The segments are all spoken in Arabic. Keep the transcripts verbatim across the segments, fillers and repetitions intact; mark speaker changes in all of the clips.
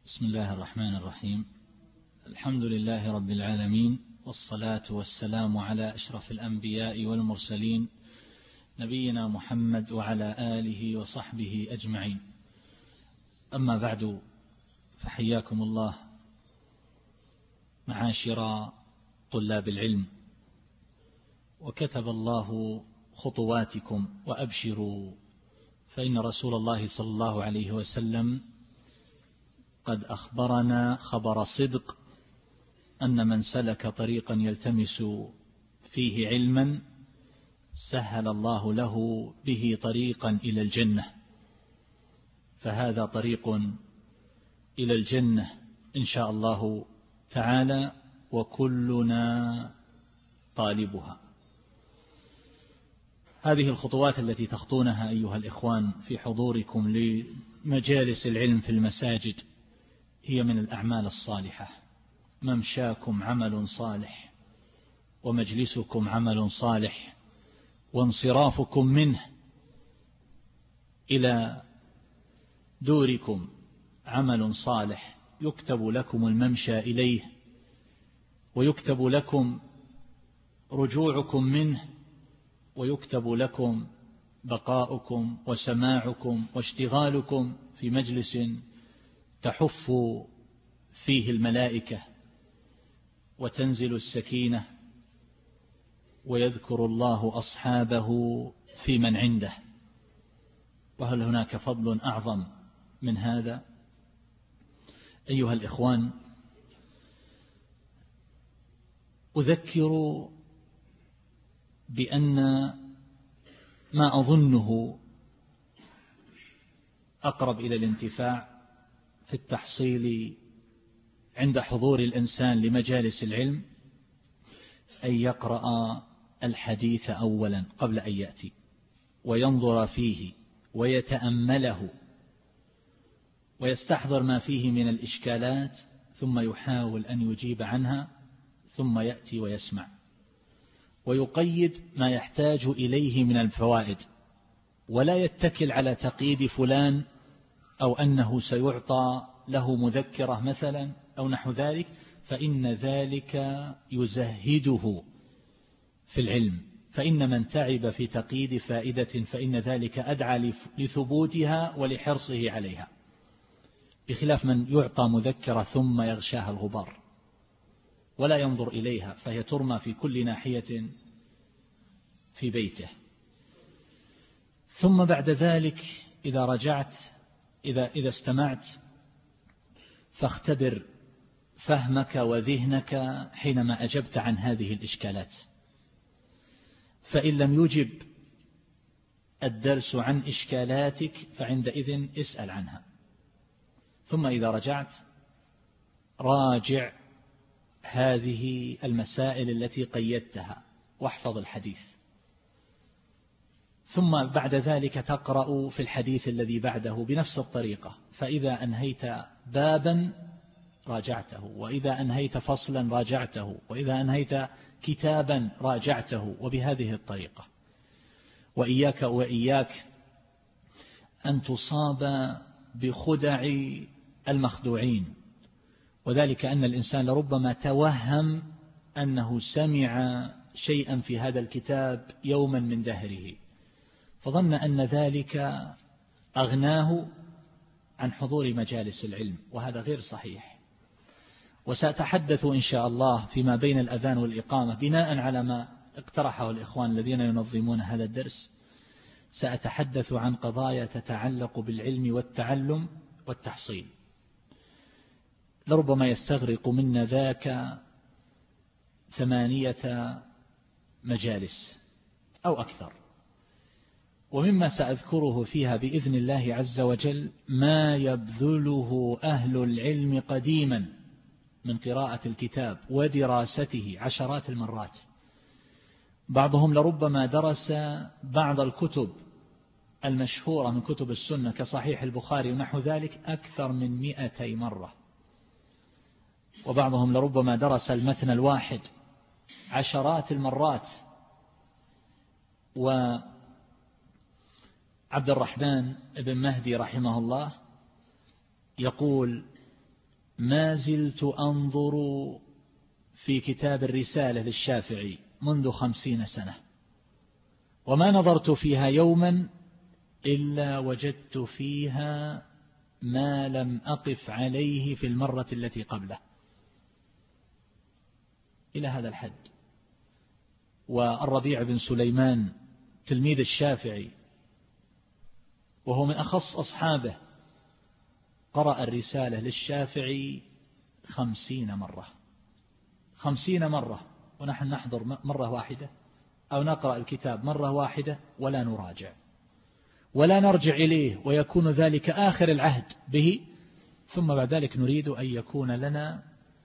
Speaker 1: بسم الله الرحمن الرحيم. الحمد لله رب العالمين، والصلاة والسلام على أشرف الأنبياء والمرسلين، نبينا محمد وعلى آله وصحبه أجمعين. أما بعد، فحياكم الله معاشر طلاب العلم، وكتب الله خطواتكم وأبشروا، فإن رسول الله صلى الله عليه وسلم قد أخبرنا خبر صدق أن من سلك طريقا يلتمس فيه علما سهل الله له به طريقا إلى الجنة، فهذا طريق إلى الجنة إن شاء الله تعالى، وكلنا طالبها. هذه الخطوات التي تخطونها أيها الإخوان في حضوركم لمجالس العلم في المساجد هي من الأعمال الصالحة. ممشاكم عمل صالح، ومجلسكم عمل صالح، وانصرافكم منه إلى دوركم عمل صالح، يكتب لكم الممشى إليه، ويكتب لكم رجوعكم منه، ويكتب لكم بقاؤكم وسماعكم واشتغالكم في مجلس تحف فيه الملائكة وتنزل السكينة ويذكر الله أصحابه في من عنده. وهل هناك فضل أعظم من هذا؟ أيها الإخوان، أذكر بأن ما أظنه أقرب إلى الانتفاع في التحصيل عند حضور الإنسان لمجالس العلم أن يقرأ الحديث أولا قبل أن يأتي، وينظر فيه ويتأمله ويستحضر ما فيه من الإشكالات، ثم يحاول أن يجيب عنها، ثم يأتي ويسمع ويقيد ما يحتاج إليه من الفوائد، ولا يتكل على تقييد فلان أو أنه سيعطى له مذكرة مثلا أو نحو ذلك، فإن ذلك يزهده في العلم. فإن من تعب في تقييد فائدة فإن ذلك أدعى لثبوتها ولحرصه عليها، بخلاف من يعطى مذكرة ثم يغشاها الغبار ولا ينظر إليها، فهي ترمى في كل ناحية في بيته. ثم بعد ذلك إذا رجعت إذا, إذا استمعت فاختبر فهمك وذهنك حينما أجبت عن هذه الإشكالات، فإن لم يجب الدرس عن إشكالاتك فعندئذ اسأل عنها. ثم إذا رجعت راجع هذه المسائل التي قيدتها واحفظ الحديث، ثم بعد ذلك تقرأ في الحديث الذي بعده بنفس الطريقة، فإذا أنهيت بابا راجعته، وإذا أنهيت فصلا راجعته، وإذا أنهيت كتابا راجعته، وبهذه الطريقة. وإياك وإياك أن تصاب بخدع المخدوعين، وذلك أن الإنسان لربما توهم أنه سمع شيئا في هذا الكتاب يوما من دهره، فظن أن ذلك أغناه عن حضور مجالس العلم، وهذا غير صحيح. وسأتحدث إن شاء الله فيما بين الأذان والإقامة بناء على ما اقترحه الإخوان الذين ينظمون هذا الدرس، سأتحدث عن قضايا تتعلق بالعلم والتعلم والتحصيل، لربما يستغرق منا ذاك ثمانية مجالس أو أكثر. ومما سأذكره فيها بإذن الله عز وجل ما يبذله أهل العلم قديما من قراءة الكتاب ودراسته عشرات المرات. بعضهم لربما درس بعض الكتب المشهورة من كتب السنة كصحيح البخاري ونحو ذلك أكثر من مئتي مرة، وبعضهم لربما درس المتن الواحد عشرات المرات. وعبد الرحمن بن مهدي رحمه الله يقول ما زلت أنظر في كتاب الرسالة للشافعي منذ خمسين سنة، وما نظرت فيها يوما إلا وجدت فيها ما لم أقف عليه في المرة التي قبله، إلى هذا الحد. والربيع بن سليمان تلميذ الشافعي وهو من أخص أصحابه قرأ الرسالة للشافعي خمسين مرة خمسين مرة، ونحن نحضر مرة واحدة أو نقرأ الكتاب مرة واحدة ولا نراجع ولا نرجع إليه، ويكون ذلك آخر العهد به، ثم بعد ذلك نريد أن يكون لنا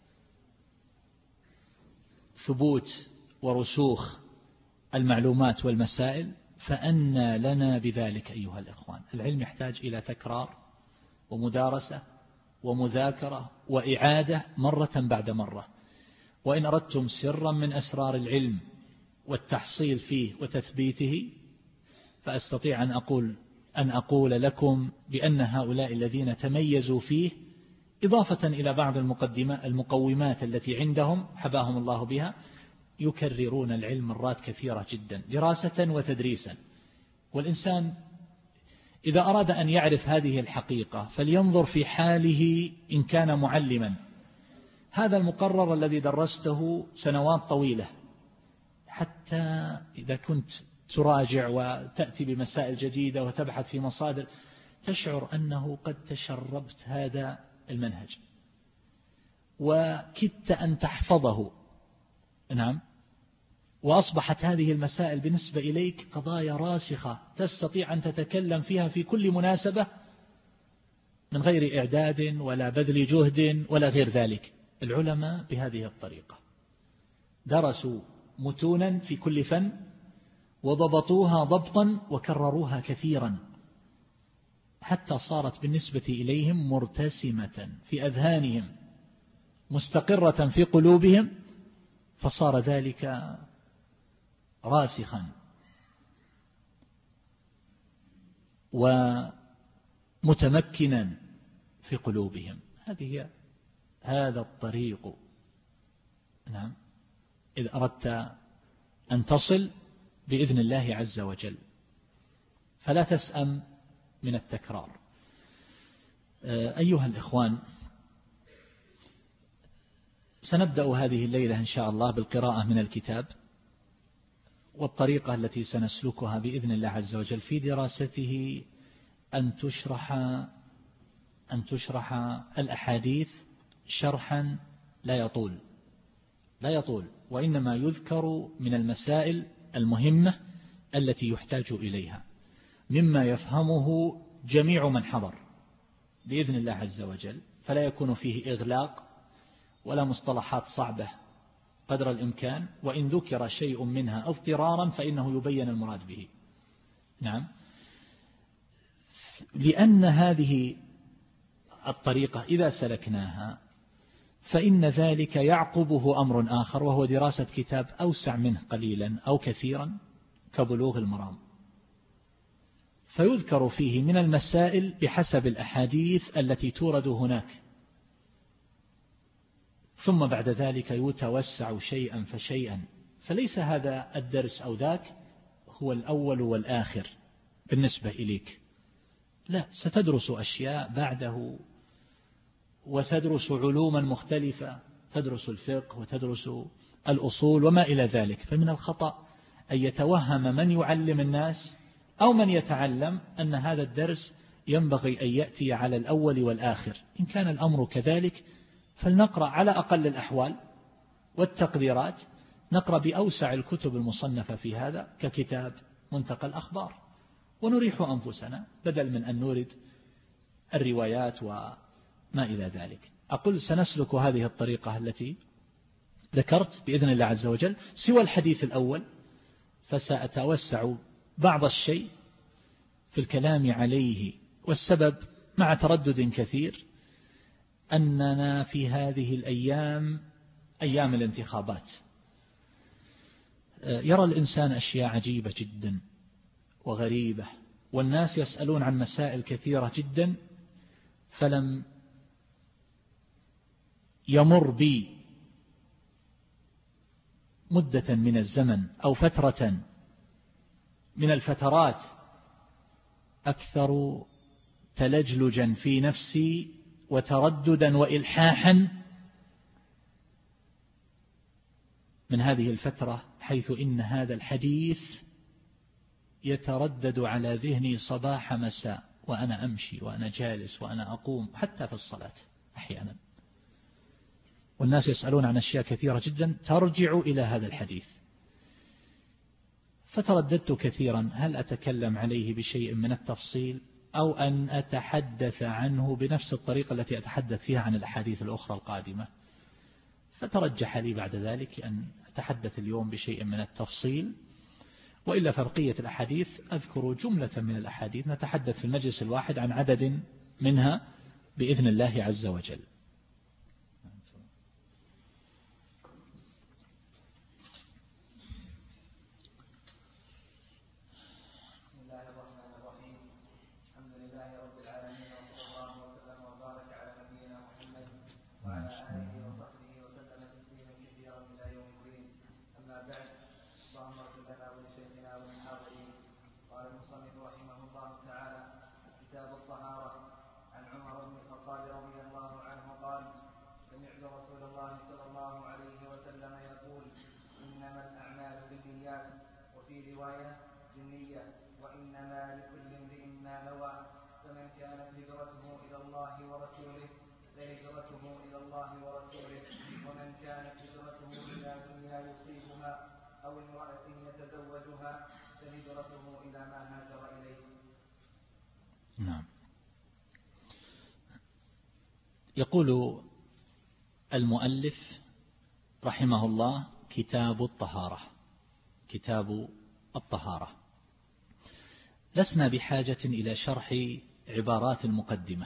Speaker 1: ثبوت ورسوخ المعلومات والمسائل، فأنى لنا بذلك أيها الإخوان. العلم يحتاج إلى تكرار ومدارسة ومذاكرة وإعادة مرة بعد مرة. وإن أردتم سرا من أسرار العلم والتحصيل فيه وتثبيته، فأستطيع أن أقول أن أقول لكم بأن هؤلاء الذين تميزوا فيه، إضافة إلى بعض المقومات التي عندهم حباهم الله بها، يكررون العلم مرات كثيرة جدا دراسة وتدريسا. والإنسان إذا أراد أن يعرف هذه الحقيقة فلينظر في حاله إن كان معلما. هذا المقرر الذي درسته سنوات طويلة، حتى إذا كنت تراجع وتأتي بمسائل جديدة وتبحث في مصادر، تشعر أنه قد تشربت هذا المنهج وكدت أن تحفظه. نعم. وأصبحت هذه المسائل بالنسبة إليك قضايا راسخة تستطيع أن تتكلم فيها في كل مناسبة من غير إعداد ولا بذل جهد ولا غير ذلك. العلماء بهذه الطريقة درسوا متونا في كل فن وضبطوها ضبطا وكرروها كثيرا، حتى صارت بالنسبة إليهم مرتسمة في أذهانهم مستقرة في قلوبهم، فصار ذلك راسخا ومتمكنا في قلوبهم. هذه هذا الطريق. نعم. إذا أردت أن تصل بإذن الله عز وجل فلا تسأم من التكرار. أيها الإخوان، سنبدأ هذه الليلة إن شاء الله بالقراءة من الكتاب، والطريقة التي سنسلكها بإذن الله عز وجل في دراسته أن تشرح أن تشرح الأحاديث شرحا لا يطول لا يطول وإنما يذكر من المسائل المهمة التي يحتاج إليها مما يفهمه جميع من حضر بإذن الله عز وجل، فلا يكون فيه إغلاق ولا مصطلحات صعبة قدر الإمكان، وإن ذكر شيء منها اضطرارا فإنه يبين المراد به. نعم. لأن هذه الطريقة إذا سلكناها فإن ذلك يعقبه أمر آخر، وهو دراسة كتاب أوسع منه قليلا أو كثيرا كبلوغ المرام، فيذكر فيه من المسائل بحسب الأحاديث التي تورد هناك، ثم بعد ذلك يتوسع شيئا فشيئا. فليس هذا الدرس أو ذاك هو الأول والآخر بالنسبة إليك، لا، ستدرس أشياء بعده وتدرس علوما مختلفة، تدرس الفقه وتدرس الأصول وما إلى ذلك. فمن الخطأ أن يتوهم من يعلم الناس أو من يتعلم أن هذا الدرس ينبغي أن يأتي على الأول والآخر. إن كان الأمر كذلك فلنقرأ على أقل الأحوال والتقديرات، نقرأ بأوسع الكتب المصنفة في هذا ككتاب منتقى الأخبار، ونريح أنفسنا بدل من أن نورد الروايات وما إلى ذلك. أقول سنسلك هذه الطريقة التي ذكرت بإذن الله عز وجل، سوى الحديث الأول فسأتوسع بعض الشيء في الكلام عليه. والسبب مع تردد كثير أننا في هذه الأيام أيام الانتخابات، يرى الإنسان أشياء عجيبة جدا وغريبة، والناس يسألون عن مسائل كثيرة جدا، فلم يمر بي مدة من الزمن أو فترة من الفترات أكثر تلجلجا في نفسي وترددا وإلحاحا من هذه الفترة، حيث إن هذا الحديث يتردد على ذهني صباح مساء وأنا أمشي وأنا جالس وأنا أقوم، حتى في الصلاة أحيانا. والناس يسألون عن أشياء كثيرة جدا ترجع إلى هذا الحديث. فترددت كثيرا هل أتكلم عليه بشيء من التفصيل أو أن أتحدث عنه بنفس الطريقة التي أتحدث فيها عن الأحاديث الأخرى القادمة. فترجح لي بعد ذلك أن أتحدث اليوم بشيء من التفصيل، وإلا فرقية الأحاديث أذكر جملة من الأحاديث نتحدث في المجلس الواحد عن عدد منها بإذن الله عز وجل. نعم. يقول المؤلف رحمه الله: كتاب الطهارة. كتاب الطهارة. لسنا بحاجة إلى شرح عبارات المقدمة،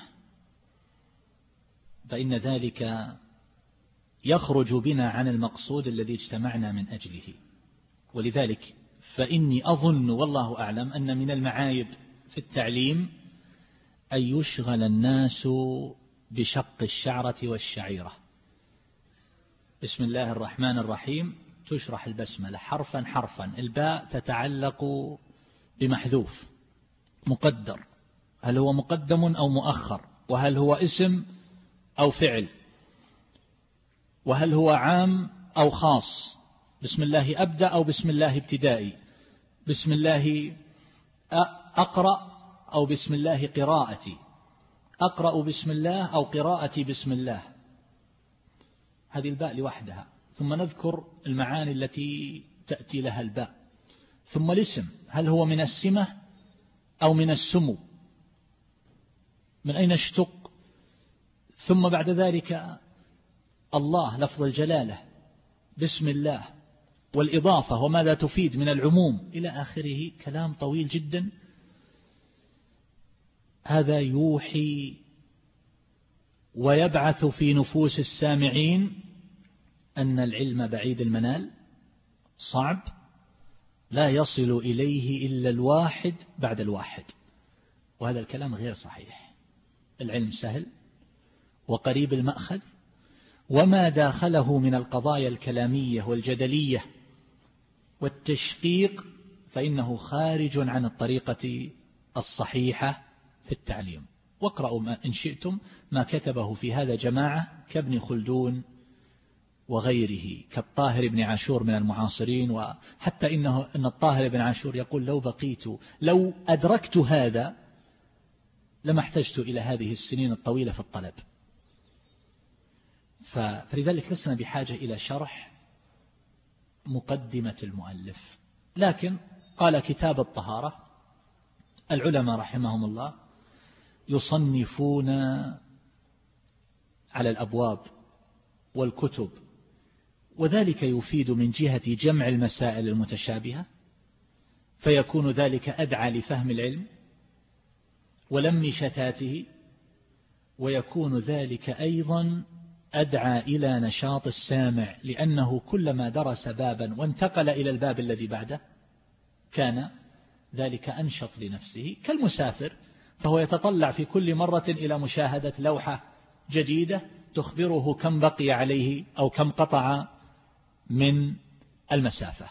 Speaker 1: فإن ذلك يخرج بنا عن المقصود الذي اجتمعنا من أجله. ولذلك فإني أظن والله أعلم أن من المعايب في التعليم أن يشغل الناس بشق الشعرة والشعيرة. بسم الله الرحمن الرحيم تشرح البسملة حرفا حرفا، الباء تتعلق بمحذوف مقدر، هل هو مقدم أو مؤخر، وهل هو اسم أو فعل، وهل هو عام أو خاص، بسم الله أبدأ أو بسم الله ابتدائي، بسم الله أقرأ أو بسم الله قراءتي، أقرأ بسم الله أو قراءتي بسم الله. هذه الباء لوحدها، ثم نذكر المعاني التي تأتي لها الباء، ثم الاسم هل هو من السمة أو من السمو، من أين اشتق، ثم بعد ذلك الله لفظ الجلالة، بسم الله، والإضافة وماذا تفيد من العموم إلى آخره. كلام طويل جدا. هذا يوحي ويبعث في نفوس السامعين أن العلم بعيد المنال، صعب، لا يصل إليه إلا الواحد بعد الواحد، وهذا الكلام غير صحيح. العلم سهل وقريب المأخذ، وما داخله من القضايا الكلامية والجدلية والتشقيق فإنه خارج عن الطريقة الصحيحة في التعليم. واقرأوا ما إن شئتم ما كتبه في هذا جماعة كابن خلدون وغيره، كالطاهر بن عاشور من المعاصرين، وحتى إنه إن الطاهر بن عاشور يقول: لو بقيت لو أدركت هذا لما احتجت إلى هذه السنين الطويلة في الطلب. فلذلك لسنا بحاجة إلى شرح مقدمة المؤلف. لكن قال كتاب الطهارة. العلماء رحمهم الله يصنفون على الأبواب والكتب، وذلك يفيد من جهة جمع المسائل المتشابهة، فيكون ذلك أدعى لفهم العلم ولم شتاته، ويكون ذلك أيضا أدعى إلى نشاط السامع، لأنه كلما درس بابا وانتقل إلى الباب الذي بعده كان ذلك أنشط لنفسه. كالمسافر، فهو يتطلع في كل مرة إلى مشاهدة لوحة جديدة تخبره كم بقي عليه أو كم قطع من المسافة.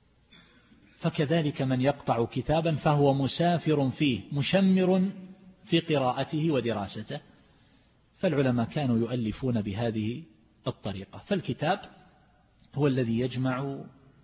Speaker 1: فكذلك من يقطع كتابا فهو مسافر فيه مشمر في قراءته ودراسته. فالعلماء كانوا يؤلفون بهذه الطريقة. فالكتاب هو الذي يجمع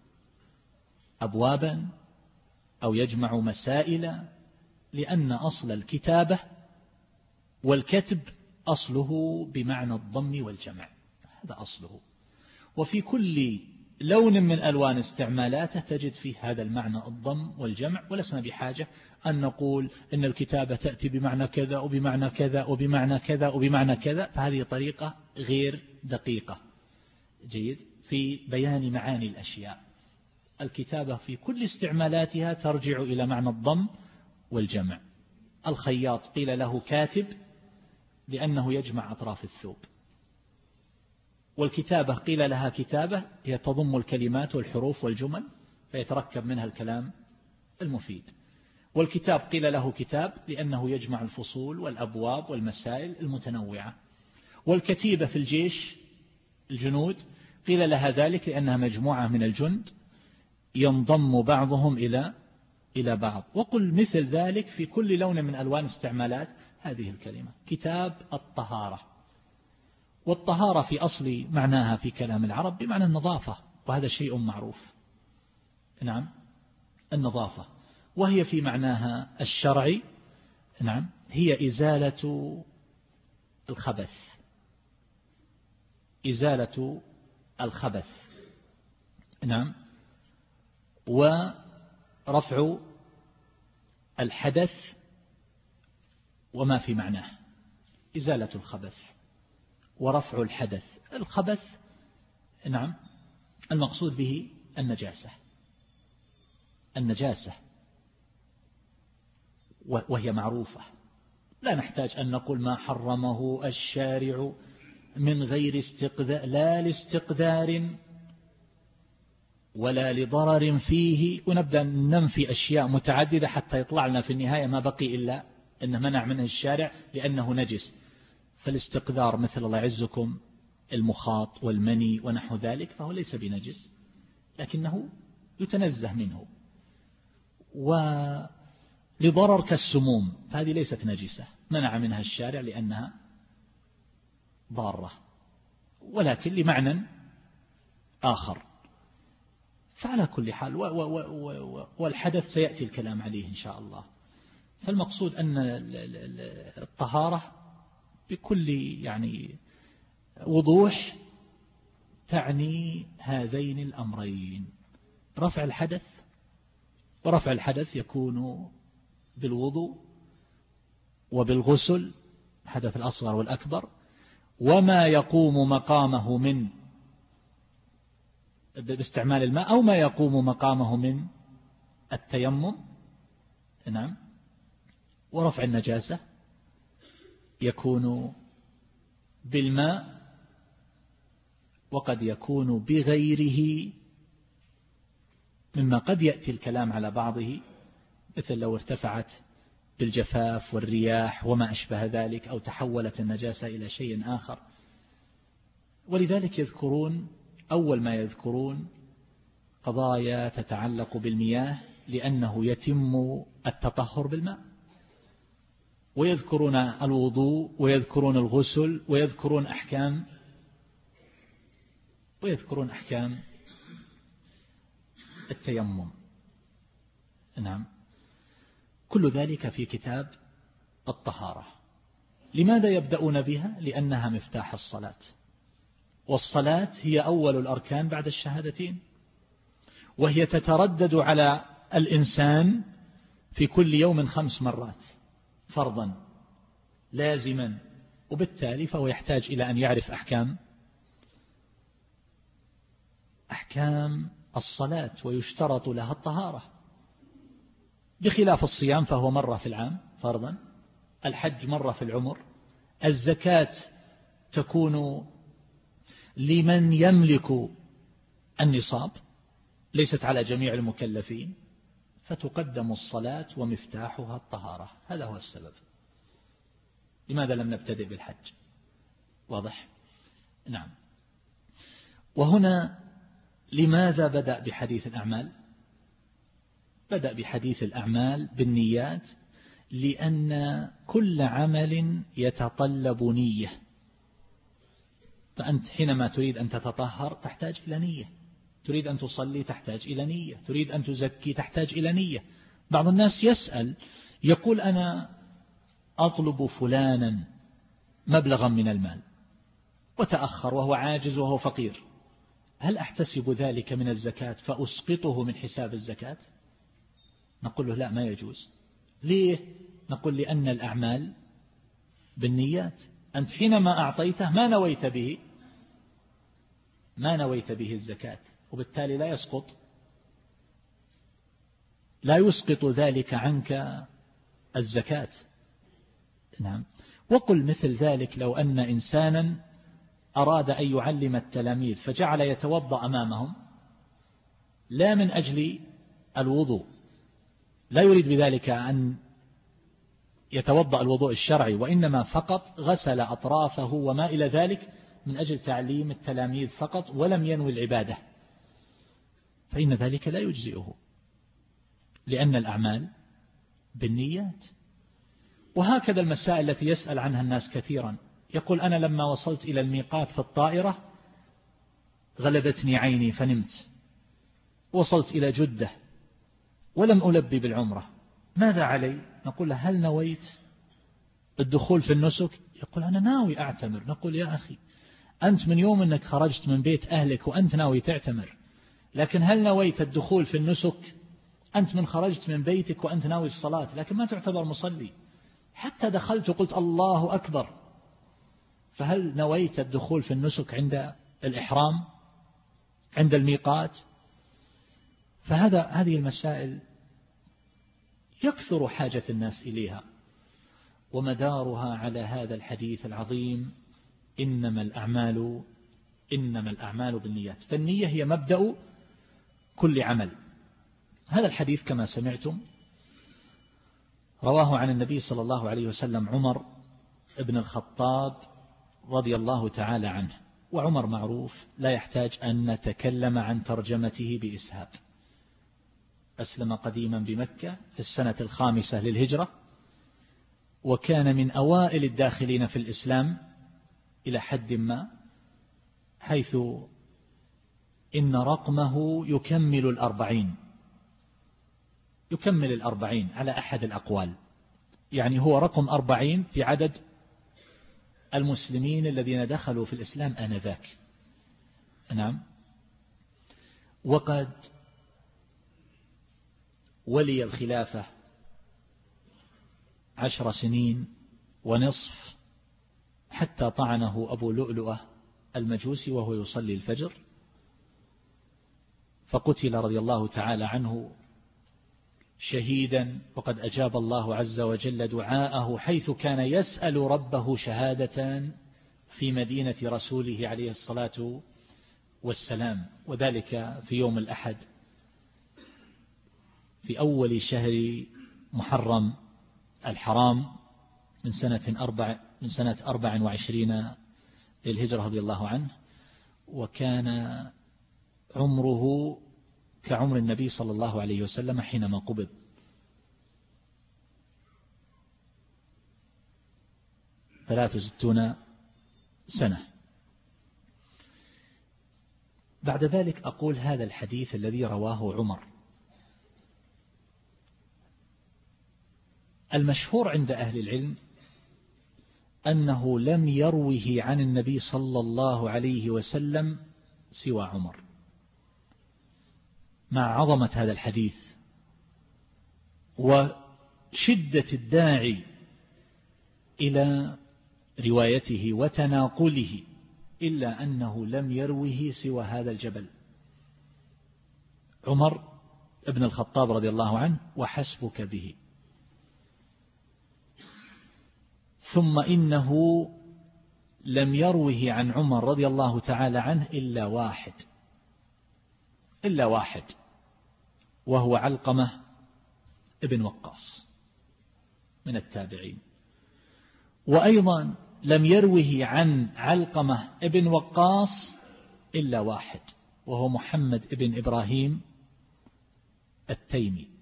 Speaker 1: أبوابا أو يجمع مسائل، لأن أصل الكتابة والكتب أصله بمعنى الضم والجمع، هذا أصله. وفي كل لون من ألوان استعمالاته تجد فيه هذا المعنى الضم والجمع، ولسنا بحاجة أن نقول إن الكتابة تأتي بمعنى كذا وبمعنى كذا وبمعنى كذا وبمعنى كذا، فهذه طريقة غير دقيقة جيد في بيان معاني الأشياء. الكتابة في كل استعمالاتها ترجع إلى معنى الضم والجمع. الخياط قيل له كاتب لأنه يجمع أطراف الثوب، والكتابة قيل لها كتابة هي تضم الكلمات والحروف والجمل فيتركب منها الكلام المفيد. والكتاب قيل له كتاب لأنه يجمع الفصول والأبواب والمسائل المتنوعة. والكتيبة في الجيش الجنود قيل لها ذلك لأنها مجموعة من الجند ينضم بعضهم إلى إلى بعض. وقل مثل ذلك في كل لون من ألوان استعمالات هذه الكلمة. كتاب الطهارة، والطهارة في أصل معناها في كلام العرب بمعنى النظافة، وهذا شيء معروف. نعم النظافة، وهي في معناها الشرعي نعم هي إزالة الخبث، إزالة الخبث نعم، ورفع الحدث وما في معناه. إزالة الخبث ورفع الحدث. الخبث نعم المقصود به النجاسة، النجاسة وهي معروفة، لا نحتاج أن نقول ما حرمه الشارع من غير استقذار، لا لاستقدار ولا لضرر فيه، ونبدأ ننفي أشياء متعددة حتى يطلع لنا في النهاية ما بقي إلا أنه منع منه الشارع لأنه نجس. فالاستقذار مثل الله يعزكم المخاط والمني ونحو ذلك فهو ليس بنجس لكنه يتنزه منه. ولضرر كالسموم فهذه ليست نجسة منع منها الشارع لأنها ضارة، ولكن لمعنى آخر. فعلى كل حال والحدث سيأتي الكلام عليه إن شاء الله. فالمقصود أن الطهارة بكل يعني وضوح تعني هذين الأمرين، رفع الحدث، ورفع الحدث يكون بالوضوء وبالغسل الحدث الأصغر والأكبر، وما يقوم مقامه من باستعمال الماء أو ما يقوم مقامه من التيمم نعم. ورفع النجاسة يكون بالماء وقد يكون بغيره، مما قد يأتي الكلام على بعضه، مثل لو ارتفعت بالجفاف والرياح وما أشبه ذلك، أو تحولت النجاسة إلى شيء آخر. ولذلك يذكرون أول ما يذكرون قضايا تتعلق بالمياه لأنه يتم التطهر بالماء، ويذكرون الوضوء ويذكرون الغسل ويذكرون أحكام ويذكرون أحكام التيمم نعم. كل ذلك في كتاب الطهارة. لماذا يبدأون بها؟ لأنها مفتاح الصلاة، والصلاة هي أول الأركان بعد الشهادتين، وهي تتردد على الإنسان في كل يوم خمس مرات فرضا لازما، وبالتالي فهو يحتاج إلى أن يعرف أحكام أحكام الصلاة، ويشترط لها الطهارة، بخلاف الصيام فهو مرة في العام فرضا، الحج مرة في العمر، الزكاة تكون لمن يملك النصاب ليست على جميع المكلفين، فتقدم الصلاة ومفتاحها الطهارة. هذا هو السبب لماذا لم نبتدئ بالحج. واضح؟ نعم. وهنا لماذا بدأ بحديث الأعمال؟ بدأ بحديث الأعمال بالنيات لأن كل عمل يتطلب نية، فأنت حينما تريد أن تتطهر تحتاج إلى نية، تريد أن تصلي تحتاج إلى نية، تريد أن تزكي تحتاج إلى نية. بعض الناس يسأل يقول أنا أطلب فلانا مبلغا من المال وتأخر وهو عاجز وهو فقير، هل أحتسب ذلك من الزكاة فأسقطه من حساب الزكاة؟ نقول له لا، ما يجوز. ليه؟ نقول لأن الأعمال بالنيات، أنت حينما أعطيته ما نويت به ما نويت به الزكاة، وبالتالي لا يسقط لا يسقط ذلك عنك الزكاة. نعم. وقل مثل ذلك لو أن إنسانا أراد أن يعلم التلاميذ فجعل يتوضأ أمامهم لا من أجل الوضوء، لا يريد بذلك أن يتوضأ الوضوء الشرعي، وإنما فقط غسل أطرافه وما إلى ذلك من أجل تعليم التلاميذ فقط ولم ينوي العبادة، فإن ذلك لا يجزئه، لأن الأعمال بالنيات. وهكذا المسائل التي يسأل عنها الناس كثيرا، يقول أنا لما وصلت إلى الميقات في الطائرة غلبتني عيني فنمت، وصلت إلى جدة ولم ألبي بالعمرة، ماذا علي؟ نقول له هل نويت الدخول في النسك؟ يقول أنا ناوي أعتمر. نقول يا أخي أنت من يوم أنك خرجت من بيت أهلك وأنت ناوي تعتمر، لكن هل نويت الدخول في النسك؟ أنت من خرجت من بيتك وأنت ناوي الصلاة لكن ما تعتبر مصلي، حتى دخلت وقلت الله أكبر، فهل نويت الدخول في النسك عند الإحرام عند الميقات؟ فهذا هذه المسائل يكثر حاجة الناس إليها، ومدارها على هذا الحديث العظيم إنما الأعمال إنما الأعمال بالنيات، فالنية هي مبدأ كل عمل. هذا الحديث كما سمعتم رواه عن النبي صلى الله عليه وسلم عمر ابن الخطاب رضي الله تعالى عنه، وعمر معروف لا يحتاج أن نتكلم عن ترجمته بإسهاب. أسلم قديما بمكة في السنة الخامسة للهجرة، وكان من أوائل الداخلين في الإسلام إلى حد ما، حيث إن رقمه يكمل الأربعين يكمل الأربعين على أحد الأقوال، يعني هو رقم أربعين في عدد المسلمين الذين دخلوا في الإسلام آنذاك. نعم. وقد ولي الخلافة عشر سنين ونصف حتى طعنه أبو لؤلؤة المجوسي وهو يصلي الفجر، فقتل رضي الله تعالى عنه شهيدا، وقد أجاب الله عز وجل دعاءه حيث كان يسأل ربه شهادة في مدينة رسوله عليه الصلاة والسلام، وذلك في يوم الأحد في أول شهر محرم الحرام من سنة أربع من سنة أربع وعشرين للهجرة رضي الله عنه، وكان عمره كعمر النبي صلى الله عليه وسلم حينما قبض. ثلاث وستون سنة. بعد ذلك أقول هذا الحديث الذي رواه عمر المشهور عند أهل العلم أنه لم يروه عن النبي صلى الله عليه وسلم سوى عمر، مع عظمة هذا الحديث وشدة الداعي إلى روايته وتناقله، إلا أنه لم يروه سوى هذا الجبل عمر ابن الخطاب رضي الله عنه، وحسبك به. ثم إنه لم يروه عن عمر رضي الله تعالى عنه إلا واحد إلا واحد وهو علقمة ابن وقاص من التابعين. وأيضا لم يروه عن علقمة ابن وقاص إلا واحد، وهو محمد ابن إبراهيم التيمي.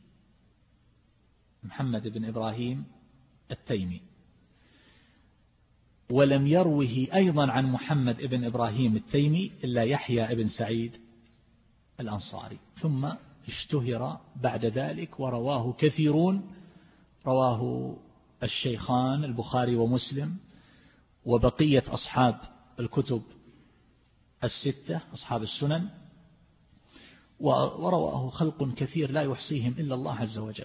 Speaker 1: محمد ابن إبراهيم التيمي. ولم يروه أيضا عن محمد ابن إبراهيم التيمي إلا يحيى ابن سعيد الأنصاري، ثم اشتهر بعد ذلك ورواه كثيرون، رواه الشيخان البخاري ومسلم وبقية أصحاب الكتب الستة أصحاب السنن، ورواه خلق كثير لا يحصيهم إلا الله عز وجل،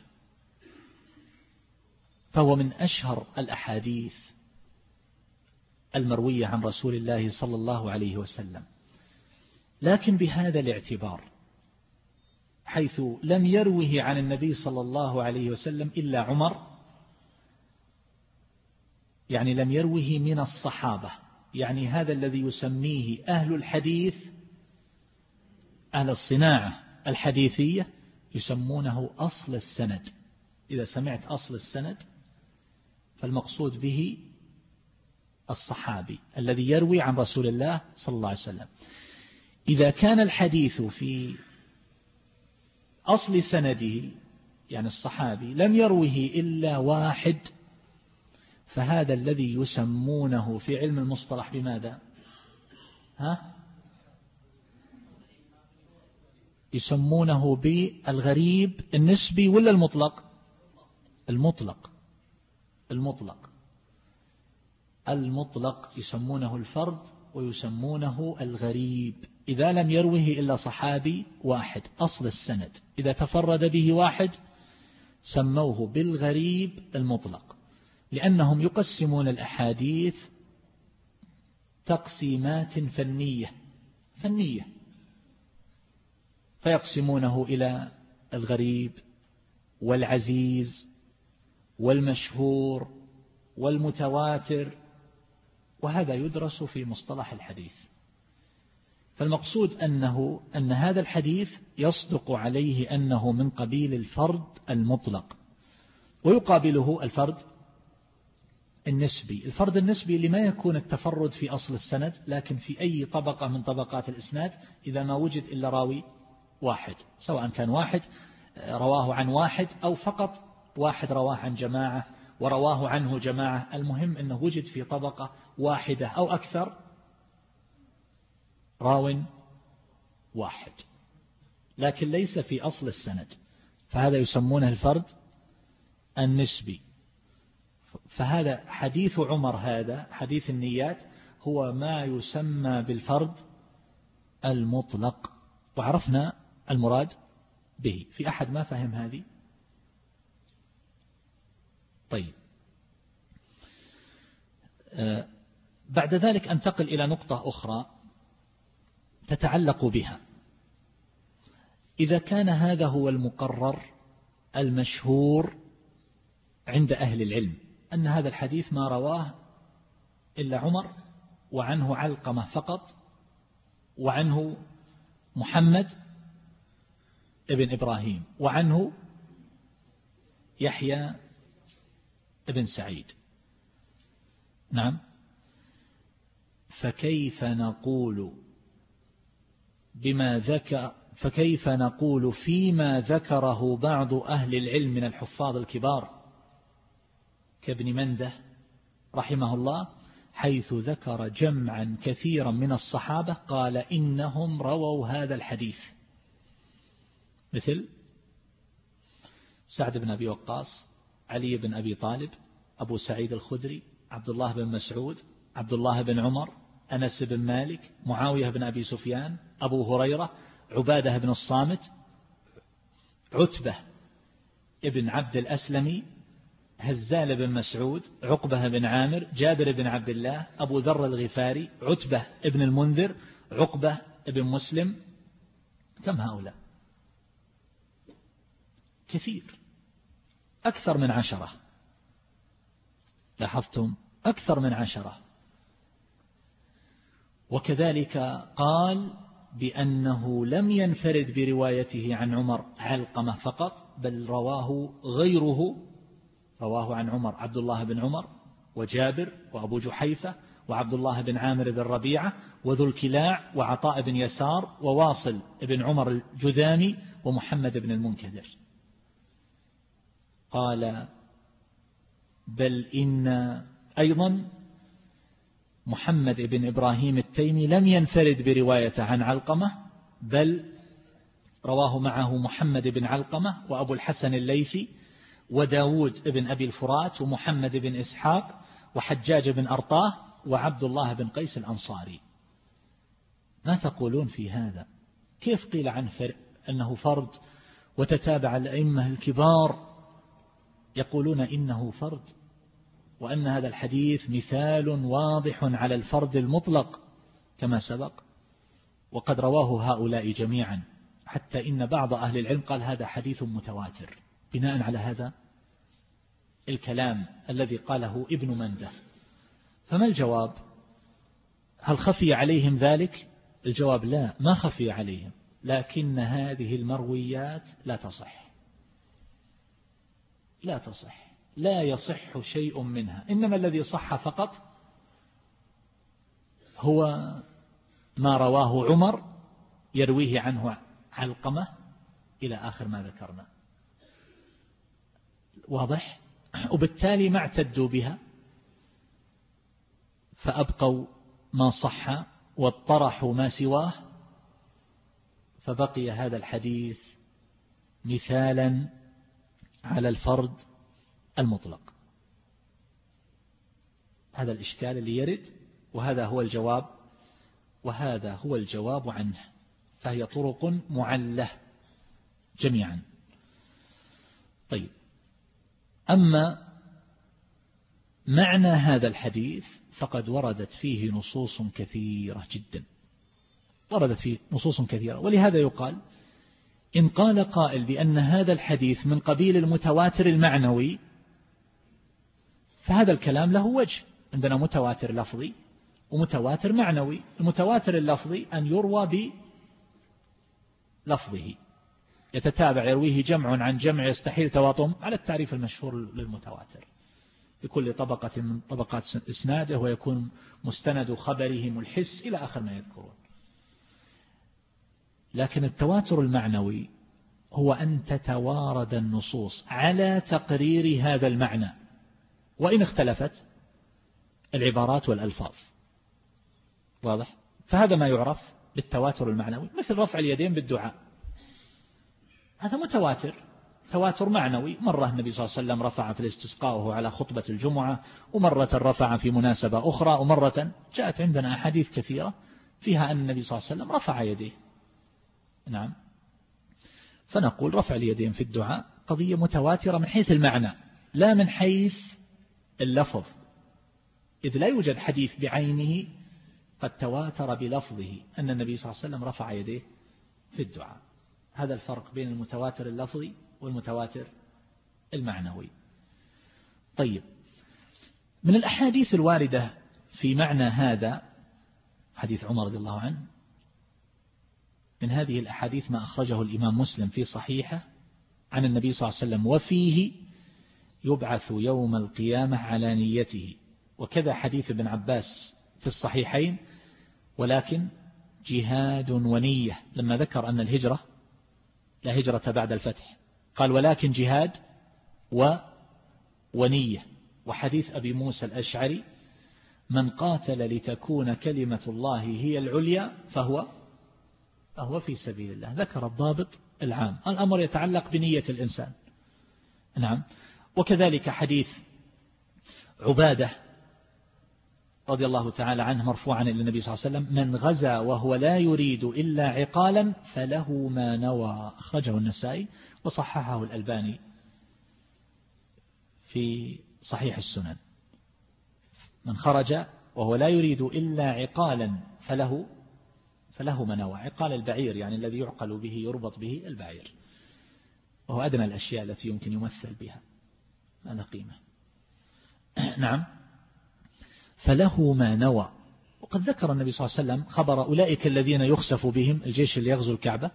Speaker 1: فهو من أشهر الأحاديث المروية عن رسول الله صلى الله عليه وسلم. لكن بهذا الاعتبار، حيث لم يروه عن النبي صلى الله عليه وسلم إلا عمر، يعني لم يروه من الصحابة، يعني هذا الذي يسميه أهل الحديث أهل الصناعة الحديثية يسمونه أصل السند. إذا سمعت أصل السند فالمقصود به الصحابي الذي يروي عن رسول الله صلى الله عليه وسلم. إذا كان الحديث في أصل سنده يعني الصحابي لم يروه إلا واحد، فهذا الذي يسمونه في علم المصطلح بماذا؟ ها؟ يسمونه بالغريب النسبي ولا المطلق؟ المطلق المطلق المطلق يسمونه الفرد ويسمونه الغريب إذا لم يروه إلا صحابي واحد أصل السند. إذا تفرد به واحد سموه بالغريب المطلق، لأنهم يقسمون الأحاديث تقسيمات فنية فنية فيقسمونه إلى الغريب والعزيز والمشهور والمتواتر، وهذا يدرس في مصطلح الحديث. فالمقصود أنه أن هذا الحديث يصدق عليه أنه من قبيل الفرد المطلق، ويقابله الفرد النسبي. الفرد النسبي لما يكون التفرد في أصل السند، لكن في أي طبقة من طبقات الإسناد إذا ما وجد إلا راوي واحد، سواء كان واحد رواه عن واحد أو فقط واحد رواه عن جماعة ورواه عنه جماعة، المهم أنه وجد في طبقة واحدة أو أكثر راو واحد، لكن ليس في أصل السند، فهذا يسمونه الفرد النسبي. فهذا حديث عمر، هذا حديث النيات هو ما يسمى بالفرد المطلق، وعرفنا المراد به. في أحد ما فهم هذه؟ طيب، آه بعد ذلك أنتقل إلى نقطة أخرى تتعلق بها. إذا كان هذا هو المقرر المشهور عند أهل العلم أن هذا الحديث ما رواه إلا عمر وعنه علقمة فقط وعنه محمد ابن إبراهيم وعنه يحيى ابن سعيد، نعم، فكيف نقول بما ذكر فكيف نقول فيما ذكره بعض أهل العلم من الحفاظ الكبار كابن منده رحمه الله، حيث ذكر جمعا كثيرا من الصحابة قال إنهم رووا هذا الحديث، مثل سعد بن أبي وقاص، علي بن أبي طالب، أبو سعيد الخدري، عبد الله بن مسعود، عبد الله بن عمر، أنس بن مالك، معاوية بن أبي سفيان، أبو هريرة، عبادة بن الصامت، عتبة ابن عبد الأسلمي، هزال بن مسعود، عقبة بن عامر، جابر بن عبد الله، أبو ذر الغفاري، عتبة ابن المنذر، عقبة ابن مسلم. كم هؤلاء؟ كثير، أكثر من عشرة. لاحظتم؟ أكثر من عشرة. وكذلك قال بأنه لم ينفرد بروايته عن عمر علقمة فقط، بل رواه غيره، رواه عن عمر عبد الله بن عمر، وجابر وأبو جحيفة وعبد الله بن عامر بن ربيعة وذو الكلاع وعطاء بن يسار وواصل بن عمر الجذامي ومحمد بن المنكدر. قال بل إن أيضا محمد بن إبراهيم التيمي لم ينفرد برواية عن علقمة، بل رواه معه محمد بن علقمة وأبو الحسن الليثي وداود بن أبي الفرات ومحمد بن إسحاق وحجاج بن أرطاه وعبد الله بن قيس الأنصاري. ما تقولون في هذا؟ كيف قيل عن فرق أنه فرد وتتابع الأئمة الكبار يقولون إنه فرد، وأن هذا الحديث مثال واضح على الفرد المطلق كما سبق، وقد رواه هؤلاء جميعا، حتى إن بعض أهل العلم قال هذا حديث متواتر بناء على هذا الكلام الذي قاله ابن منده. فما الجواب؟ هل خفي عليهم ذلك؟ الجواب لا، ما خفي عليهم، لكن هذه المرويات لا تصح، لا تصح، لا يصح شيء منها، إنما الذي صح فقط هو ما رواه عمر يرويه عنه علقمة إلى آخر ما ذكرنا، واضح؟ وبالتالي ما اعتدوا بها فأبقوا ما صح واطرحوا ما سواه، فبقي هذا الحديث مثالا على الفرد المطلق. هذا الإشكال اللي يرد، وهذا هو الجواب، وهذا هو الجواب عنه، فهي طرق معلة جميعا. طيب، أما معنى هذا الحديث فقد وردت فيه نصوص كثيرة جدا، وردت فيه نصوص كثيرة، ولهذا يقال إن قال قائل بأن هذا الحديث من قبيل المتواتر المعنوي فهذا الكلام له وجه. عندنا متواتر لفظي ومتواتر معنوي. المتواتر اللفظي أن يروى بلفظه، يتتابع يرويه جمع عن جمع يستحيل تواطم، على التعريف المشهور للمتواتر، بكل طبقة من طبقات إسناده، ويكون مستند خبرهم الحس إلى آخر ما يذكرون. لكن التواتر المعنوي هو أن تتوارد النصوص على تقرير هذا المعنى وإن اختلفت العبارات والألفاظ، واضح؟ فهذا ما يعرف بالتواتر المعنوي، مثل رفع اليدين بالدعاء، هذا متواتر، تواتر معنوي. مرة النبي صلى الله عليه وسلم رفع في الاستسقاء وهو على خطبة الجمعة، ومرة رفع في مناسبة أخرى، ومرة جاءت عندنا أحاديث كثيرة فيها أن النبي صلى الله عليه وسلم رفع يديه. نعم، فنقول رفع اليدين في الدعاء قضية متواترة من حيث المعنى لا من حيث اللفظ، إذ لا يوجد حديث بعينه قد تواتر بلفظه أن النبي صلى الله عليه وسلم رفع يديه في الدعاء. هذا الفرق بين المتواتر اللفظي والمتواتر المعنوي. طيب، من الأحاديث الواردة في معنى هذا حديث عمر رضي الله عنه، من هذه الأحاديث ما أخرجه الإمام مسلم في صحيحه عن النبي صلى الله عليه وسلم وفيه يبعث يوم القيامة على نيته، وكذا حديث ابن عباس في الصحيحين ولكن جهاد ونية، لما ذكر أن الهجرة لا هجرة بعد الفتح قال ولكن جهاد و ونية. وحديث أبي موسى الأشعري من قاتل لتكون كلمة الله هي العليا فهو فهو في سبيل الله، ذكر الضابط العام، الأمر يتعلق بنية الإنسان. نعم، وكذلك حديث عبادة رضي الله تعالى عنه مرفوعا إلى النبي صلى الله عليه وسلم من غزا وهو لا يريد إلا عقالا فله ما نوى، أخرجه النسائي وصححه الألباني في صحيح السنن. من خرج وهو لا يريد إلا عقالا فله فله ما نوى. عقال البعير يعني الذي يعقل به يربط به البعير، وهو أدنى الأشياء التي يمكن يمثل بها، هذا قيمة. نعم، فله ما نوى. وقد ذكر النبي صلى الله عليه وسلم خبر أولئك الذين يخسف بهم الجيش اللي يغزو الكعبة،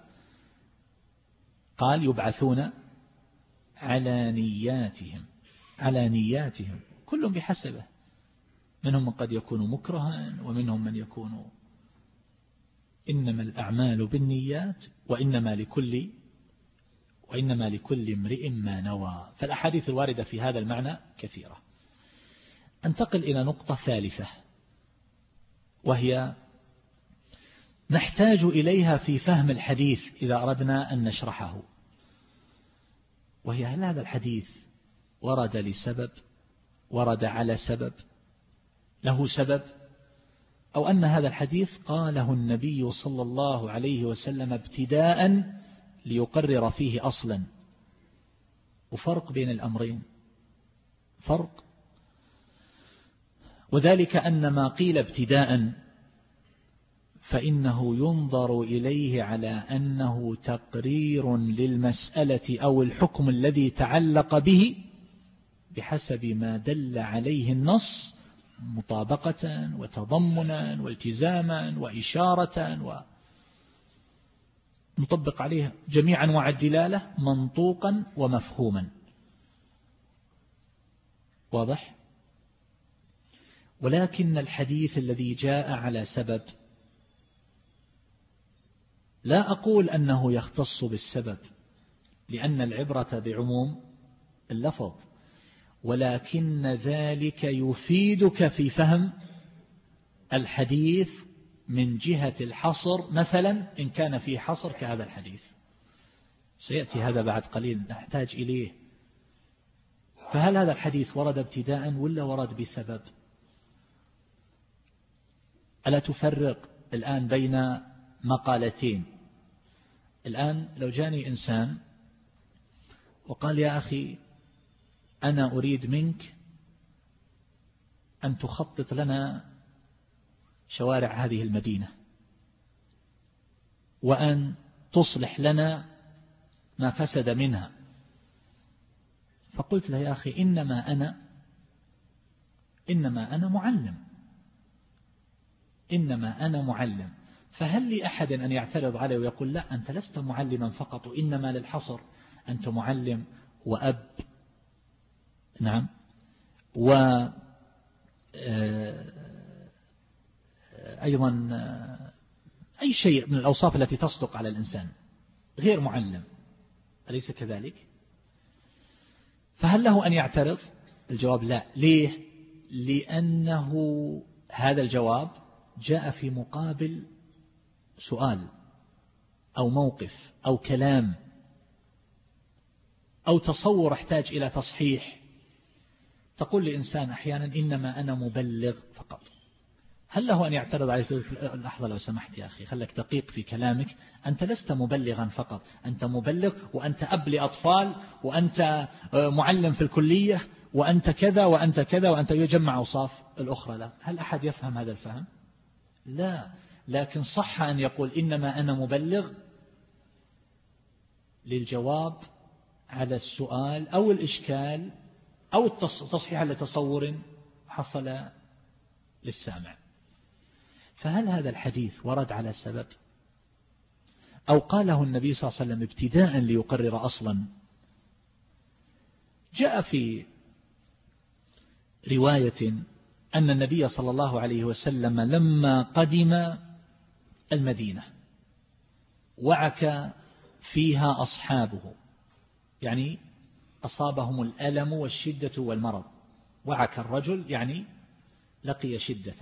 Speaker 1: قال يبعثون على نياتهم، على نياتهم كل بحسبه، منهم من قد يكون مكرها، ومنهم من يكون إنما الأعمال بالنيات وإنما لكل وإنما لكل امرئ ما نوى. فالأحاديث الواردة في هذا المعنى كثيرة. أنتقل إلى نقطة ثالثة، وهي نحتاج إليها في فهم الحديث إذا أردنا أن نشرحه، وهي هل هذا الحديث ورد لسبب، ورد على سبب، له سبب، أو أن هذا الحديث قاله النبي صلى الله عليه وسلم ابتداء ليقرر فيه أصلا. وفرق بين الأمرين، فرق، وذلك أن ما قيل ابتداء فإنه ينظر إليه على أنه تقرير للمسألة أو الحكم الذي تعلق به بحسب ما دل عليه النص مطابقة وتضمنا والتزاما وإشارة، ونطبق عليه جميع أنواع الدلالة منطوقا ومفهوما. واضح؟ ولكن الحديث الذي جاء على سبب لا أقول أنه يختص بالسبب، لأن العبرة بعموم اللفظ، ولكن ذلك يفيدك في فهم الحديث من جهة الحصر، مثلا إن كان فيه حصر كهذا الحديث، سيأتي هذا بعد قليل نحتاج إليه. فهل هذا الحديث ورد ابتداء ولا ورد بسبب؟ ألا تفرق الآن بين مقالتين؟ الآن لو جاني إنسان وقال يا أخي أنا أريد منك أن تخطط لنا شوارع هذه المدينة، وأن تصلح لنا ما فسد منها، فقلت له يا أخي إنما أنا إنما أنا معلم إنما أنا معلم فهل لأحد أن يعترض عليه ويقول لا أنت لست معلما فقط، وإنما للحصر أنت معلم وأب، نعم، و أيضا أي شيء من الأوصاف التي تصدق على الإنسان غير معلم، أليس كذلك؟ فهل له أن يعترض؟ الجواب لا. ليه؟ لأنه هذا الجواب جاء في مقابل سؤال أو موقف أو كلام أو تصور احتاج إلى تصحيح. تقول لإنسان أحيانا إنما أنا مبلغ فقط، هل له أن يعترض عليك؟ لحظة لو سمحت يا أخي خلك دقيق في كلامك، أنت لست مبلغا فقط، أنت مبلغ وأنت أب لأطفال وأنت معلم في الكلية وأنت كذا وأنت كذا وأنت يجمع أوصاف الأخرى. لا، هل أحد يفهم هذا الفهم؟ لا، لكن صح أن يقول إنما أنا مبلغ للجواب على السؤال أو الإشكال أو التصحيح لتصور حصل للسامع. فهل هذا الحديث ورد على سبب أو قاله النبي صلى الله عليه وسلم ابتداء ليقرر أصلا؟ جاء في رواية أن النبي صلى الله عليه وسلم لما قدم المدينة وعك فيها أصحابه، يعني أصابهم الألم والشدة والمرض. وعك الرجل يعني لقي شدة.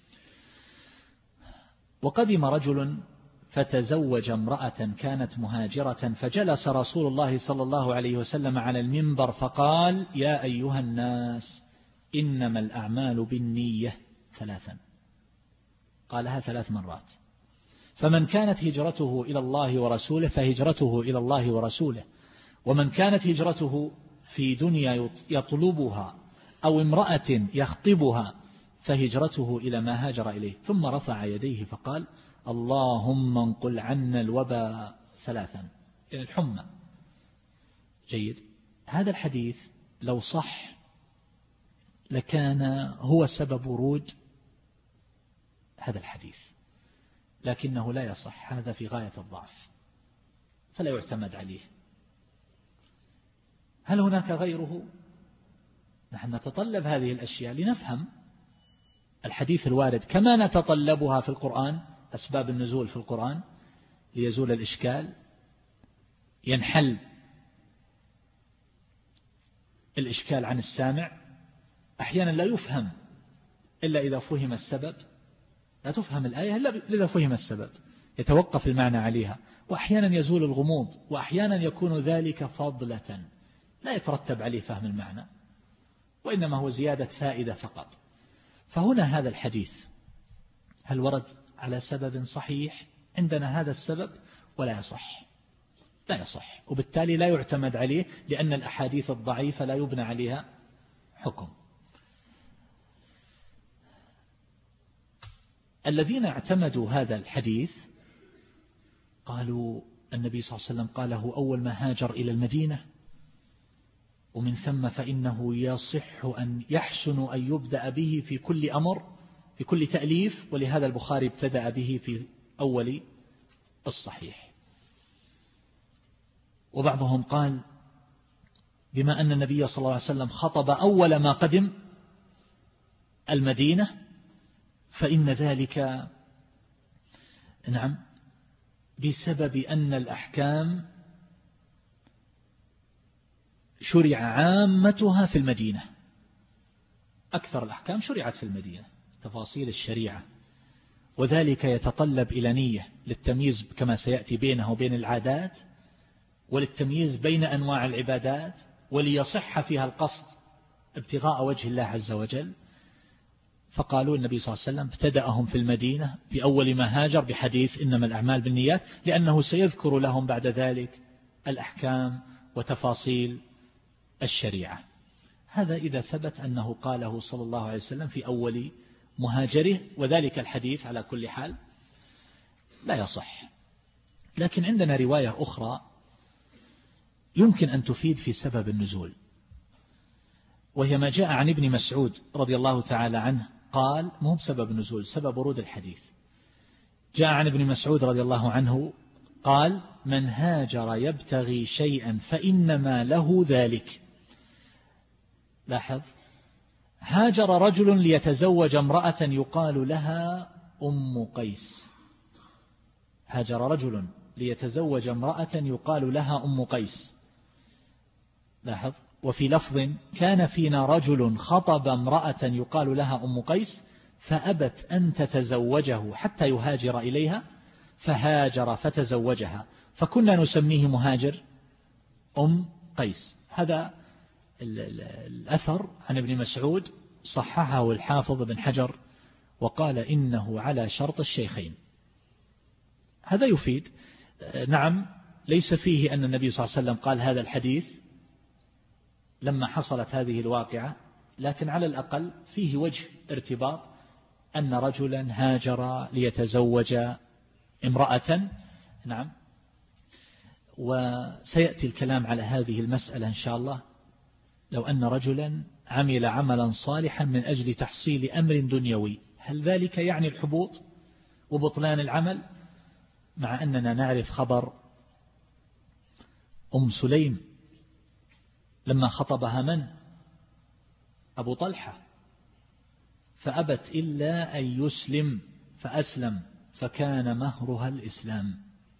Speaker 1: وقدم رجل فتزوج امرأة كانت مهاجرة، فجلس رسول الله صلى الله عليه وسلم على المنبر فقال يا أيها الناس إنما الأعمال بالنية ثلاثا، قالها ثلاث مرات. فمن كانت هجرته إلى الله ورسوله فهجرته إلى الله ورسوله، ومن كانت هجرته في دنيا يطلبها أو امرأة يخطبها فهجرته إلى ما هاجر إليه. ثم رفع يديه فقال اللهم انقل عنا الوباء ثلاثا، يعني الحمى. جيد. هذا الحديث لو صح لكان هو سبب ورود هذا الحديث، لكنه لا يصح، هذا في غاية الضعف فلا يعتمد عليه. هل هناك غيره؟ نحن نتطلب هذه الأشياء لنفهم الحديث الوارد كما نتطلبها في القرآن، أسباب النزول في القرآن ليزول الإشكال، ينحل الإشكال عن السامع. أحيانا لا يفهم إلا إذا فهم السبب، لا تفهم الآية إلا إذا فهم السبب، يتوقف المعنى عليها. وأحيانا يزول الغموض، وأحيانا يكون ذلك فضلة لا يترتب عليه فهم المعنى، وإنما هو زيادة فائدة فقط. فهنا هذا الحديث هل ورد على سبب صحيح؟ عندنا هذا السبب ولا يصح، لا يصح، وبالتالي لا يعتمد عليه، لأن الأحاديث الضعيفة لا يبنى عليها حكم. الذين اعتمدوا هذا الحديث قالوا النبي صلى الله عليه وسلم قاله أول ما هاجر إلى المدينة، ومن ثم فإنه يصح أن يحسن أن يبدأ به في كل أمر، في كل تأليف، ولهذا البخاري ابتدأ به في أول الصحيح. وبعضهم قال بما أن النبي صلى الله عليه وسلم خطب أول ما قدم المدينة فإن ذلك نعم بسبب أن الأحكام شرع عامتها في المدينة، أكثر الأحكام شرعت في المدينة، تفاصيل الشريعة، وذلك يتطلب إلى نية للتمييز كما سيأتي بينه وبين العادات، وللتمييز بين أنواع العبادات، وليصح فيها القصد ابتغاء وجه الله عز وجل. فقالوا النبي صلى الله عليه وسلم ابتدأهم في المدينة في أول ما هاجر بحديث إنما الأعمال بالنيات، لأنه سيذكر لهم بعد ذلك الأحكام وتفاصيل الشريعة. هذا إذا ثبت أنه قاله صلى الله عليه وسلم في أول مهاجره، وذلك الحديث على كل حال لا يصح. لكن عندنا رواية أخرى يمكن أن تفيد في سبب النزول، وهي ما جاء عن ابن مسعود رضي الله تعالى عنه قال، مو بسبب النزول، سبب ورود الحديث. جاء عن ابن مسعود رضي الله عنه قال من هاجر يبتغي شيئا فإنما له ذلك. لاحظ، هاجر رجل ليتزوج امرأة يقال لها أم قيس، هاجر رجل ليتزوج امرأة يقال لها أم قيس. لاحظ، وفي لفظ كان فينا رجل خطب امرأة يقال لها أم قيس فأبت أن تتزوجه حتى يهاجر إليها فهاجر فتزوجها فكنا نسميه مهاجر أم قيس. هذا الأثر عن ابن مسعود صححه الحافظ بن حجر وقال إنه على شرط الشيخين. هذا يفيد نعم ليس فيه أن النبي صلى الله عليه وسلم قال هذا الحديث لما حصلت هذه الواقعة، لكن على الأقل فيه وجه ارتباط أن رجلا هاجر ليتزوج امرأة. نعم، وسيأتي الكلام على هذه المسألة إن شاء الله. لو أن رجلا عمل عملا صالحا من أجل تحصيل أمر دنيوي، هل ذلك يعني الحبوط وبطلان العمل؟ مع أننا نعرف خبر أم سليم لما خطبها من؟ أبو طلحة، فأبت إلا أن يسلم فأسلم فكان مهرها الإسلام.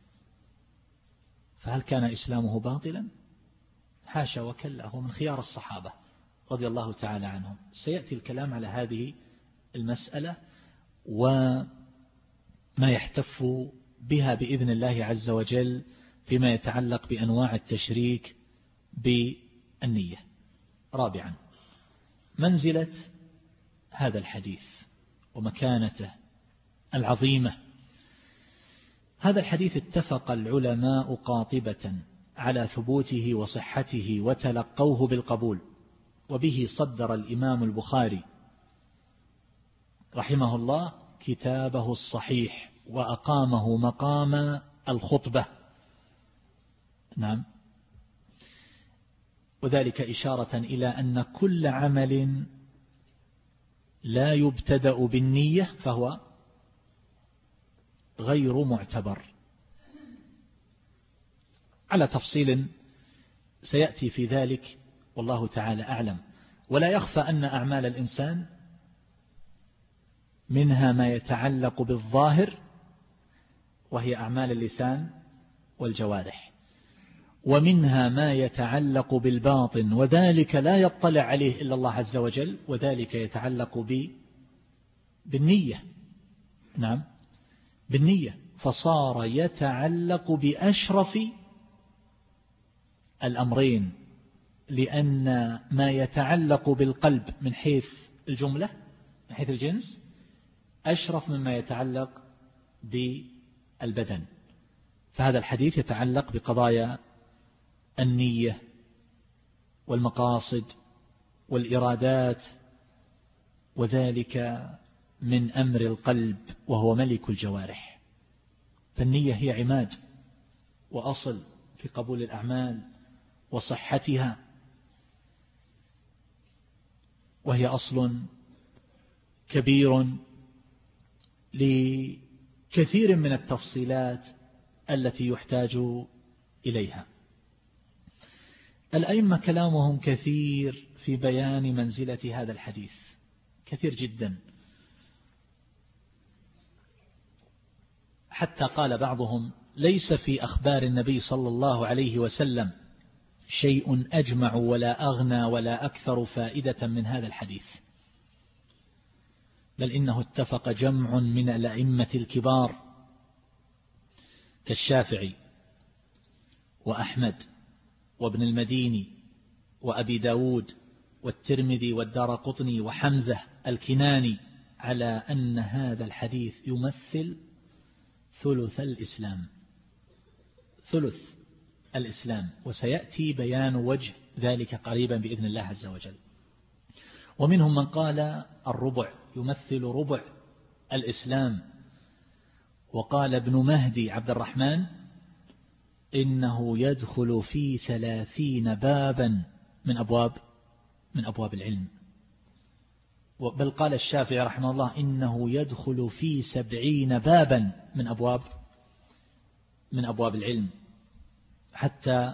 Speaker 1: فهل كان إسلامه باطلا؟ حاشا وكلا، هو من خيار الصحابة رضي الله تعالى عنهم. سيأتي الكلام على هذه المسألة وما يحتف بها بإذن الله عز وجل فيما يتعلق بأنواع التشريك بالنية. رابعا، منزلة هذا الحديث ومكانته العظيمة. هذا الحديث اتفق العلماء قاطبة على ثبوته وصحته وتلقوه بالقبول، وبه صدر الإمام البخاري رحمه الله كتابه الصحيح وأقامه مقام الخطبة. نعم، وذلك إشارة إلى أن كل عمل لا يبتدأ بالنية فهو غير معتبر، على تفصيل سيأتي في ذلك والله تعالى أعلم. ولا يخفى أن أعمال الإنسان منها ما يتعلق بالظاهر وهي أعمال اللسان والجوارح، ومنها ما يتعلق بالباطن وذلك لا يطلع عليه إلا الله عز وجل، وذلك يتعلق ب بالنية. نعم، بالنية، فصار يتعلق بأشرف الأمرين، لأن ما يتعلق بالقلب من حيث الجملة من حيث الجنس أشرف مما يتعلق بالبدن. فهذا الحديث يتعلق بقضايا النية والمقاصد والإرادات، وذلك من أمر القلب وهو ملك الجوارح. فالنية هي عماد وأصل في قبول الأعمال وصحتها، وهي أصل كبير لكثير من التفصيلات التي يحتاج إليها. الأئمة كلامهم كثير في بيان منزلة هذا الحديث، كثير جدا، حتى قال بعضهم: ليس في أخبار النبي صلى الله عليه وسلم شيء أجمع ولا أغنى ولا أكثر فائدة من هذا الحديث، بل إنه اتفق جمع من الأئمة الكبار كالشافعي وأحمد وابن المديني وأبي داود والترمذي والدارقطني وحمزة الكناني على أن هذا الحديث يمثل ثلث الإسلام، ثلث الإسلام، وسيأتي بيان وجه ذلك قريبا بإذن الله عز وجل. ومنهم من قال الربع، يمثل ربع الإسلام. وقال ابن مهدي عبد الرحمن: إنه يدخل في ثلاثين بابا من أبواب من أبواب العلم. بل قال الشافعي رحمه الله: إنه يدخل في سبعين بابا من أبواب من أبواب العلم. حتى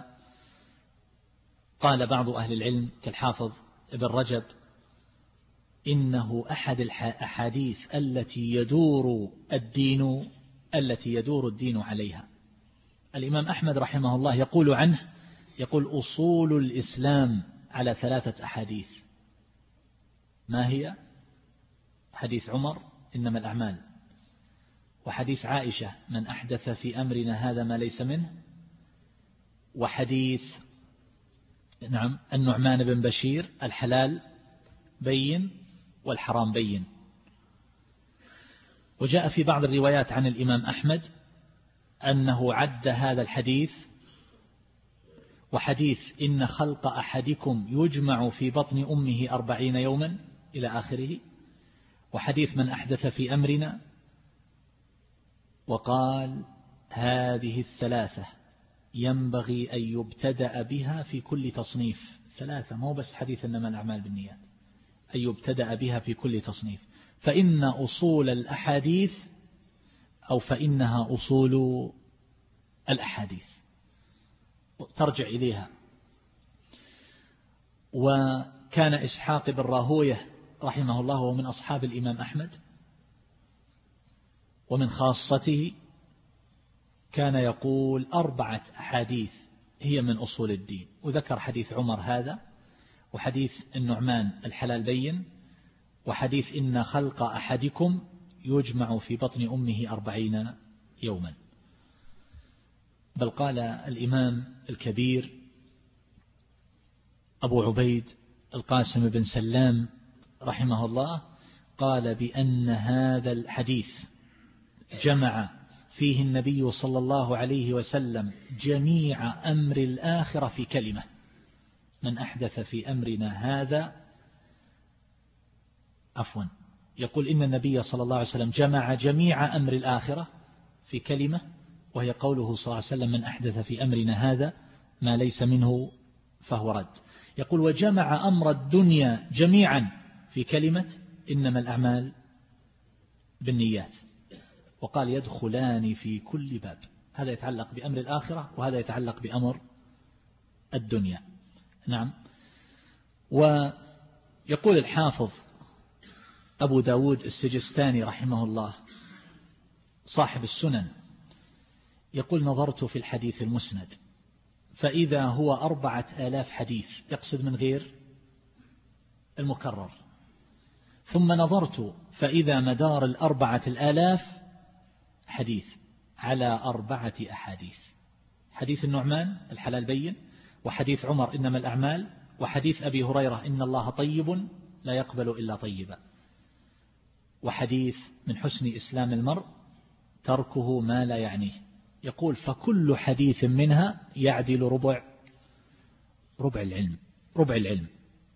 Speaker 1: قال بعض أهل العلم كالحافظ ابن رجب: إنه أحد الأحاديث التي يدور الدين التي يدور الدين عليها. الإمام أحمد رحمه الله يقول عنه، يقول: أصول الإسلام على ثلاثة أحاديث. ما هي؟ حديث عمر: إنما الأعمال، وحديث عائشة: من أحدث في أمرنا هذا ما ليس منه، وحديث نعم النعمان بن بشير: الحلال بين والحرام بين. وجاء في بعض الروايات عن الإمام أحمد أنه عد هذا الحديث وحديث إن خلق أحدكم يجمع في بطن أمه أربعين يوما إلى آخره، وحديث من أحدث في أمرنا، وقال: هذه الثلاثة ينبغي أن يبتدأ بها في كل تصنيف. ثلاثة، مو بس حديث إنما الأعمال بالنيات، أن يبتدأ بها في كل تصنيف. فإن أصول الأحاديث أو فإنها أصول الأحاديث ترجع إليها. وكان إسحاق بن راهويه رحمه الله ومن أصحاب الإمام أحمد، ومن خاصته كان يقول: أربعة أحاديث هي من أصول الدين. وذكر حديث عمر هذا، وحديث النعمان: الحلال بين، وحديث إن خلق أحدكم يجمع في بطن أمه أربعين يوما. بل قال الإمام الكبير أبو عبيد القاسم بن سلام رحمه الله، قال بأن هذا الحديث جمع فيه النبي صلى الله عليه وسلم جميع أمر الآخرة في كلمة: من أحدث في أمرنا هذا عفوا يقول إن النبي صلى الله عليه وسلم جمع جميع أمر الآخرة في كلمة، وهي قوله صلى الله عليه وسلم: من أحدث في أمرنا هذا ما ليس منه فهو رد. يقول: وجمع أمر الدنيا جميعا في كلمة: إنما الأعمال بالنيات. وقال: يدخلان في كل باب. هذا يتعلق بأمر الآخرة، وهذا يتعلق بأمر الدنيا. نعم. ويقول الحافظ أبو داود السجستاني رحمه الله صاحب السنن يقول نظرت في الحديث المسند فإذا هو أربعة آلاف حديث، يقصد من غير المكرر، ثم نظرت فإذا مدار الأربعة الآلاف حديث على أربعة أحاديث: حديث النعمان الحلال بين، وحديث عمر إنما الأعمال، وحديث أبي هريرة إن الله طيب لا يقبل إلا طيبا، وحديث من حسن إسلام المرء تركه ما لا يعنيه. يقول فكل حديث منها يعدل ربع ربع العلم ربع العلم.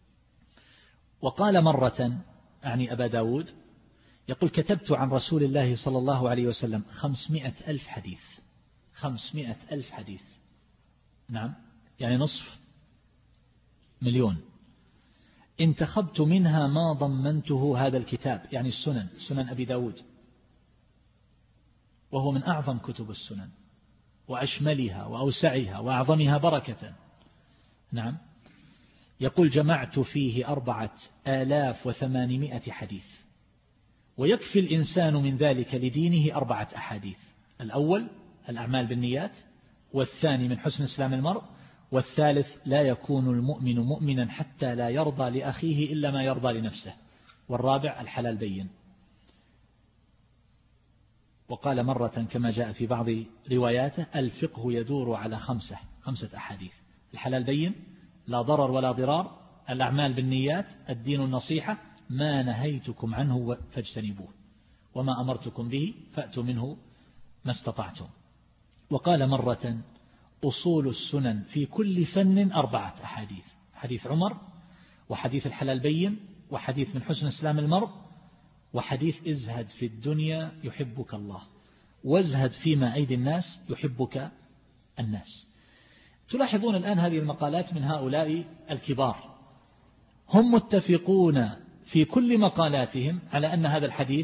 Speaker 1: وقال مرة أعني أبا داود يقول كتبت عن رسول الله صلى الله عليه وسلم خمسمائة ألف حديث خمسمائة ألف حديث نعم يعني نصف مليون. انتخبت منها ما ضمنته هذا الكتاب يعني السنن، سنن أبي داود، وهو من أعظم كتب السنن وأشملها وأوسعها وأعظمها بركة. نعم يقول جمعت فيه أربعة آلاف وثمانمائة حديث، ويكفي الإنسان من ذلك لدينه أربعة أحاديث: الأول الأعمال بالنيات، والثاني من حسن إسلام المرء، والثالث لا يكون المؤمن مؤمنا حتى لا يرضى لأخيه إلا ما يرضى لنفسه، والرابع الحلال بين. وقال مرة كما جاء في بعض رواياته الفقه يدور على خمسة خمسة أحاديث: الحلال بين، لا ضرر ولا ضرار، الأعمال بالنيات، الدين النصيحة، ما نهيتكم عنه فاجتنبوه، وما أمرتكم به فأتوا منه ما استطعتم. وقال مرة أصول السنن في كل فن أربعة أحاديث: حديث عمر، وحديث الحلال بين، وحديث من حسن إسلام المرء، وحديث ازهد في الدنيا يحبك الله، وازهد فيما أيدي الناس يحبك الناس. تلاحظون الآن هذه المقالات من هؤلاء الكبار، هم متفقون في كل مقالاتهم على أن هذا الحديث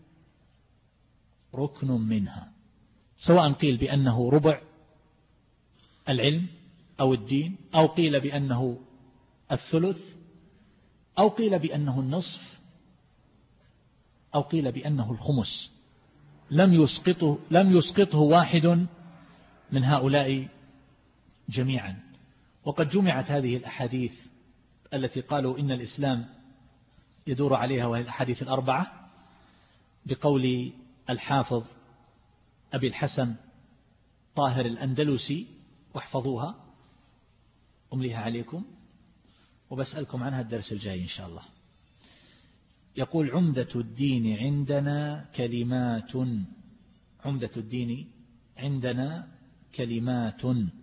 Speaker 1: ركن منها، سواء قيل بأنه ربع العلم أو الدين، أو قيل بأنه الثلث، أو قيل بأنه النصف، أو قيل بأنه الخمس. لم يسقطه, لم يسقطه واحد من هؤلاء جميعا. وقد جمعت هذه الأحاديث التي قالوا إن الإسلام يدور عليها وهي الأحاديث الأربعة بقول الحافظ أبي الحسن طاهر الأندلسي، واحفظوها أمليها عليكم وبسألكم عنها الدرس الجاي إن شاء الله. يقول عمدة الدين عندنا كلمات عمدة الدين عندنا كلمات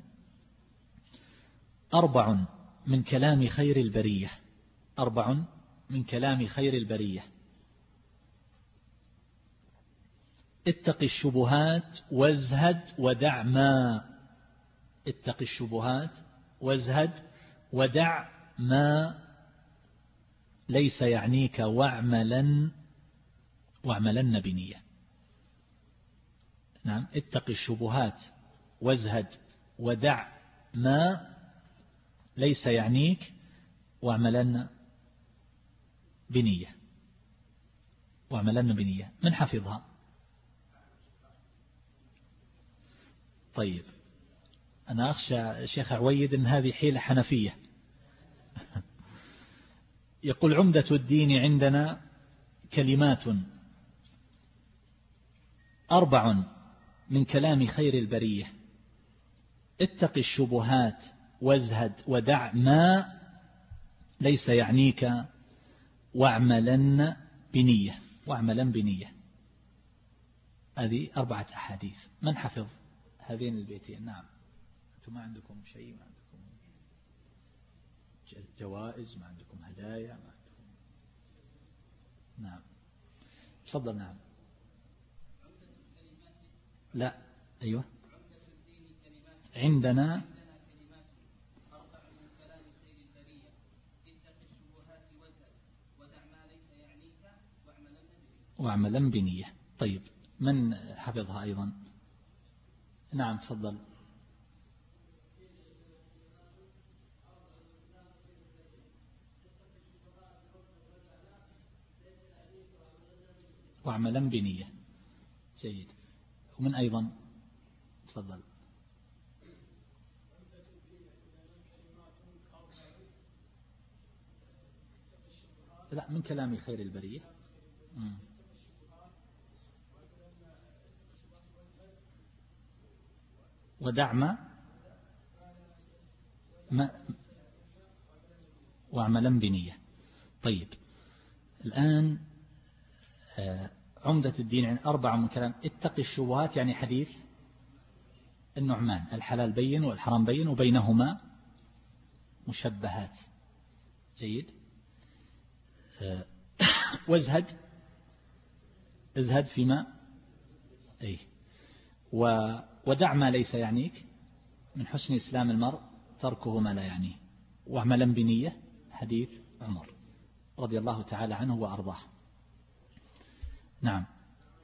Speaker 1: أربع من كلام خير البرية أربع من كلام خير البرية: اتق الشبهات وازهد ودع ما اتق الشبهات وازهد ودع ما ليس يعنيك واعملن واعملن بنية. نعم اتق الشبهات وازهد ودع ما ليس يعنيك واعملن بنية واعملن بنية. من حفظها؟ طيب أنا أخشى شيخ عويد أن هذه حيلة حنفية. يقول عمدة الدين عندنا كلمات أربع من كلام خير البرية: اتق الشبهات وازهد ودع ما ليس يعنيك واعملن بنية واعملن بنية. هذه أربعة أحاديث. من حفظ هذين البيتين؟ نعم أنتم ما عندكم شيء، ما عندكم جوائز، ما عندكم هدايا، ما عندكم. نعم تفضل. نعم لا أيوة عندنا واعملا بنية. طيب من حفظها أيضا؟ نعم تفضل. واعملا بنية. جيد. ومن أيضا تفضل. لا، من كلام خير البرية. مم. ودع ما ما واعملا بنية. طيب الآن عمدة الدين عن أربعة من كلام اتق الشبهات، يعني حديث النعمان الحلال بين والحرام بين وبينهما مشبهات. جيد. وازهد ازهد فيما أي ودع ما ليس يعنيك، من حسن إسلام المرء تركه ما لا يعنيه. واعملا بنية حديث عمر رضي الله تعالى عنه وأرضاه. نعم.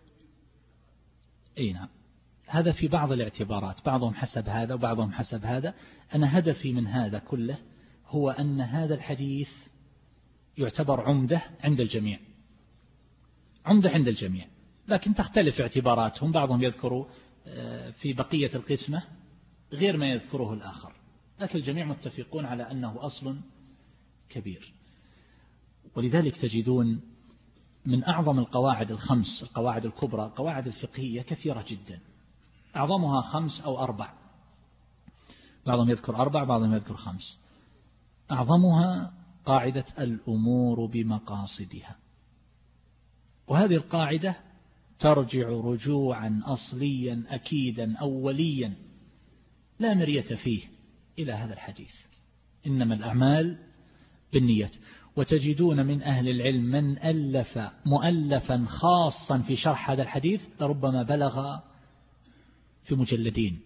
Speaker 1: أي نعم. هذا في بعض الاعتبارات، بعضهم حسب هذا وبعضهم حسب هذا. أنا هدفي من هذا كله هو أن هذا الحديث يعتبر عمدة عند الجميع، عمدة عند الجميع، لكن تختلف اعتباراتهم. بعضهم يذكر في بقية القسمة غير ما يذكره الآخر، لكن الجميع متفقون على أنه أصل كبير. ولذلك تجدون من أعظم القواعد الخمس، القواعد الكبرى، القواعد الفقهية كثيرة جدا، أعظمها خمس أو أربع، بعضهم يذكر أربع بعضهم يذكر خمس. أعظمها قاعدة الأمور بمقاصدها، وهذه القاعدة ترجع رجوعا أصليا أكيدا أوليا لا مرية فيه إلى هذا الحديث، إنما الأعمال بالنيات. وتجدون من أهل العلم من ألف مؤلفا خاصا في شرح هذا الحديث لربما بلغ في مجلدين،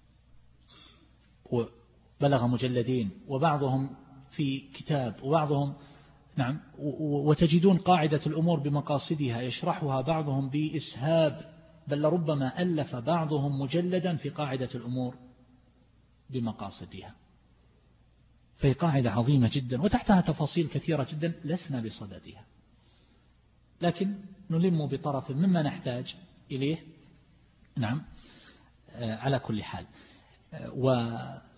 Speaker 1: وبلغ مجلدين وبعضهم في كتاب وبعضهم نعم. وتجدون قاعدة الأمور بمقاصدها يشرحها بعضهم بإسهاب، بل لربما ألف بعضهم مجلدا في قاعدة الأمور بمقاصدها. فهي قاعدة عظيمة جدا وتحتها تفاصيل كثيرة جدا لسنا بصددها، لكن نلم بطرف مما نحتاج إليه. نعم. على كل حال، وأشرت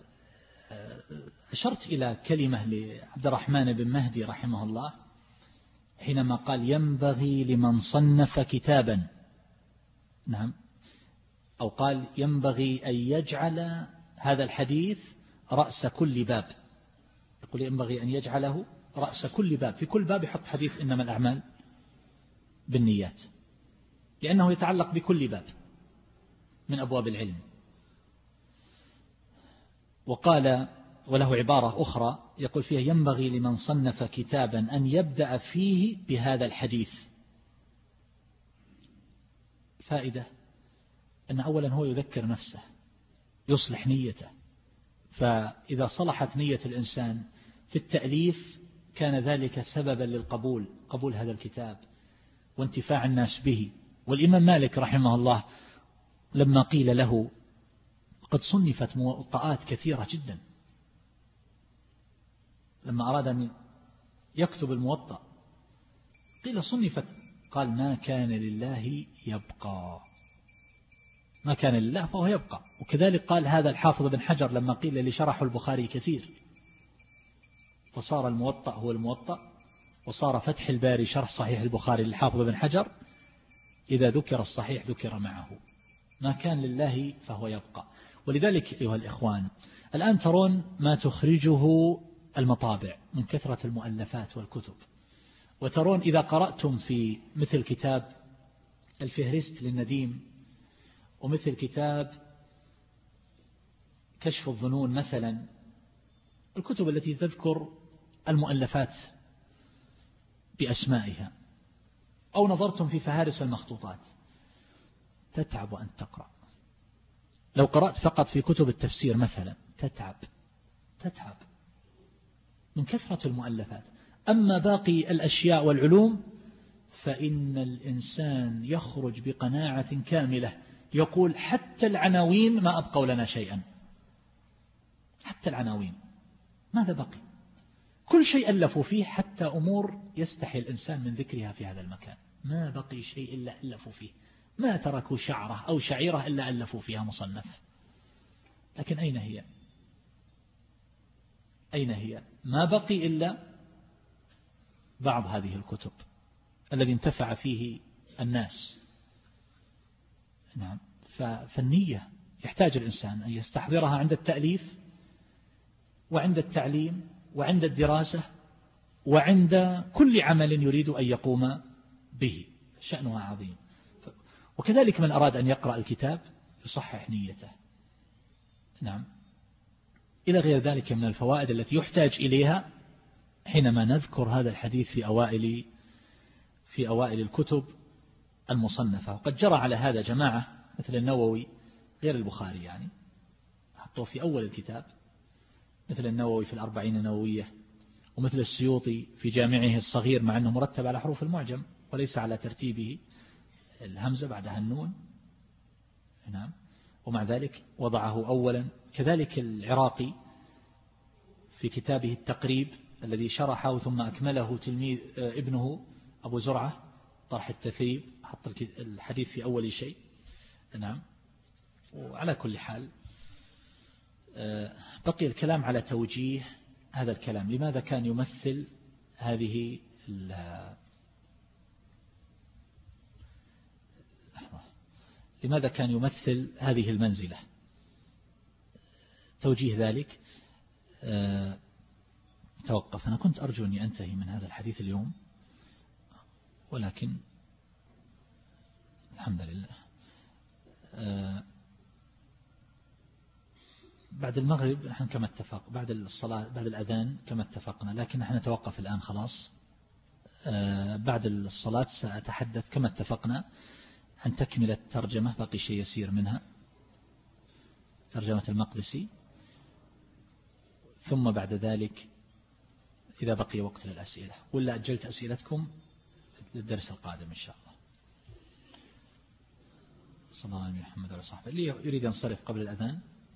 Speaker 1: إلى كلمة لعبد الرحمن بن مهدي رحمه الله حينما قال ينبغي لمن صنف كتابا، نعم، أو قال ينبغي أن يجعل هذا الحديث رأس كل باب، يقول ينبغي أن يجعله رأس كل باب، في كل باب يحط حديث إنما الأعمال بالنيات، لأنه يتعلق بكل باب من أبواب العلم. وقال وله عبارة أخرى يقول فيها ينبغي لمن صنف كتابا أن يبدأ فيه بهذا الحديث. فائدة أن أولا هو يذكر نفسه، يصلح نيته، فإذا صلحت نية الإنسان في التأليف كان ذلك سببا للقبول، قبول هذا الكتاب وانتفاع الناس به. والإمام مالك رحمه الله لما قيل له قد صنفت موطئات كثيرة جدا، لما أراد أن يكتب الموطأ قيل صنفت، قال ما كان لله يبقى، ما كان لله فهو يبقى. وكذلك قال هذا الحافظ بن حجر لما قيل اللي شرحوا البخاري كثير فصار الموطأ هو الموطأ، وصار فتح الباري شرح صحيح البخاري للحافظ بن حجر، إذا ذكر الصحيح ذكر معه، ما كان لله فهو يبقى. ولذلك أيها الإخوان الآن ترون ما تخرجه المطابع من كثرة المؤلفات والكتب، وترون إذا قرأتم في مثل كتاب الفهرست للنديم ومثل كتاب كشف الظنون مثلا، الكتب التي تذكر المؤلفات بأسمائها، أو نظرتم في فهارس المخطوطات تتعب أن تقرأ. لو قرأت فقط في كتب التفسير مثلا تتعب تتعب من كثرة المؤلفات. أما باقي الأشياء والعلوم فإن الإنسان يخرج بقناعة كاملة، يقول حتى العناوين ما أبقوا لنا شيئا، حتى العناوين ماذا بقي؟ كل شيء ألفوا فيه، حتى أمور يستحي الإنسان من ذكرها في هذا المكان. ما بقي شيء إلا ألفوا فيه، ما تركوا شعرة أو شعيرة إلا ألفوا فيها مصنف. لكن أين هي؟ أين هي؟ ما بقي إلا بعض هذه الكتب الذي انتفع فيه الناس. نعم. فالنية يحتاج الإنسان أن يستحضرها عند التأليف وعند التعليم وعند الدراسة وعند كل عمل يريد أن يقوم به، شأنها عظيم. وكذلك من أراد أن يقرأ الكتاب يصحح نيته. نعم. إلى غير ذلك من الفوائد التي يحتاج إليها حينما نذكر هذا الحديث في أوائل في أوائل الكتب المصنفة. وقد جرى على هذا جماعة مثل النووي غير البخاري، يعني حطوه في أول الكتاب، مثل النووي في الأربعين النووية، ومثل السيوطي في جامعه الصغير، مع أنه مرتب على حروف المعجم وليس على ترتيبه، الهمزة بعدها النون. نعم. ومع ذلك وضعه أولا. كذلك العراقي في كتابه التقريب الذي شرحه ثم أكمله تلميذ ابنه أبو زرعة طرح التثريب، حط الحديث في أول شيء. نعم. وعلى كل حال بقي الكلام على توجيه هذا الكلام. لماذا كان يمثل هذه لماذا كان يمثل هذه المنزلة؟ توجيه ذلك توقف. أنا كنت أرجو أني أنتهي من هذا الحديث اليوم، ولكن الحمد لله بعد المغرب نحن كما اتفق، بعد الصلاة بعد الأذان كما اتفقنا، لكن نحن نتوقف الآن خلاص. بعد الصلاة سأتحدث كما اتفقنا عن تكملة الترجمة، باقي شيء يسير منها، ترجمة المقدسي. ثم بعد ذلك إذا بقي وقت للأسئلة، ولا أجلت أسئلتكم للدرس القادم إن شاء الله. صلى الله عليه محمد وعلى صحبه. اللي يريد ينصرف قبل الأذان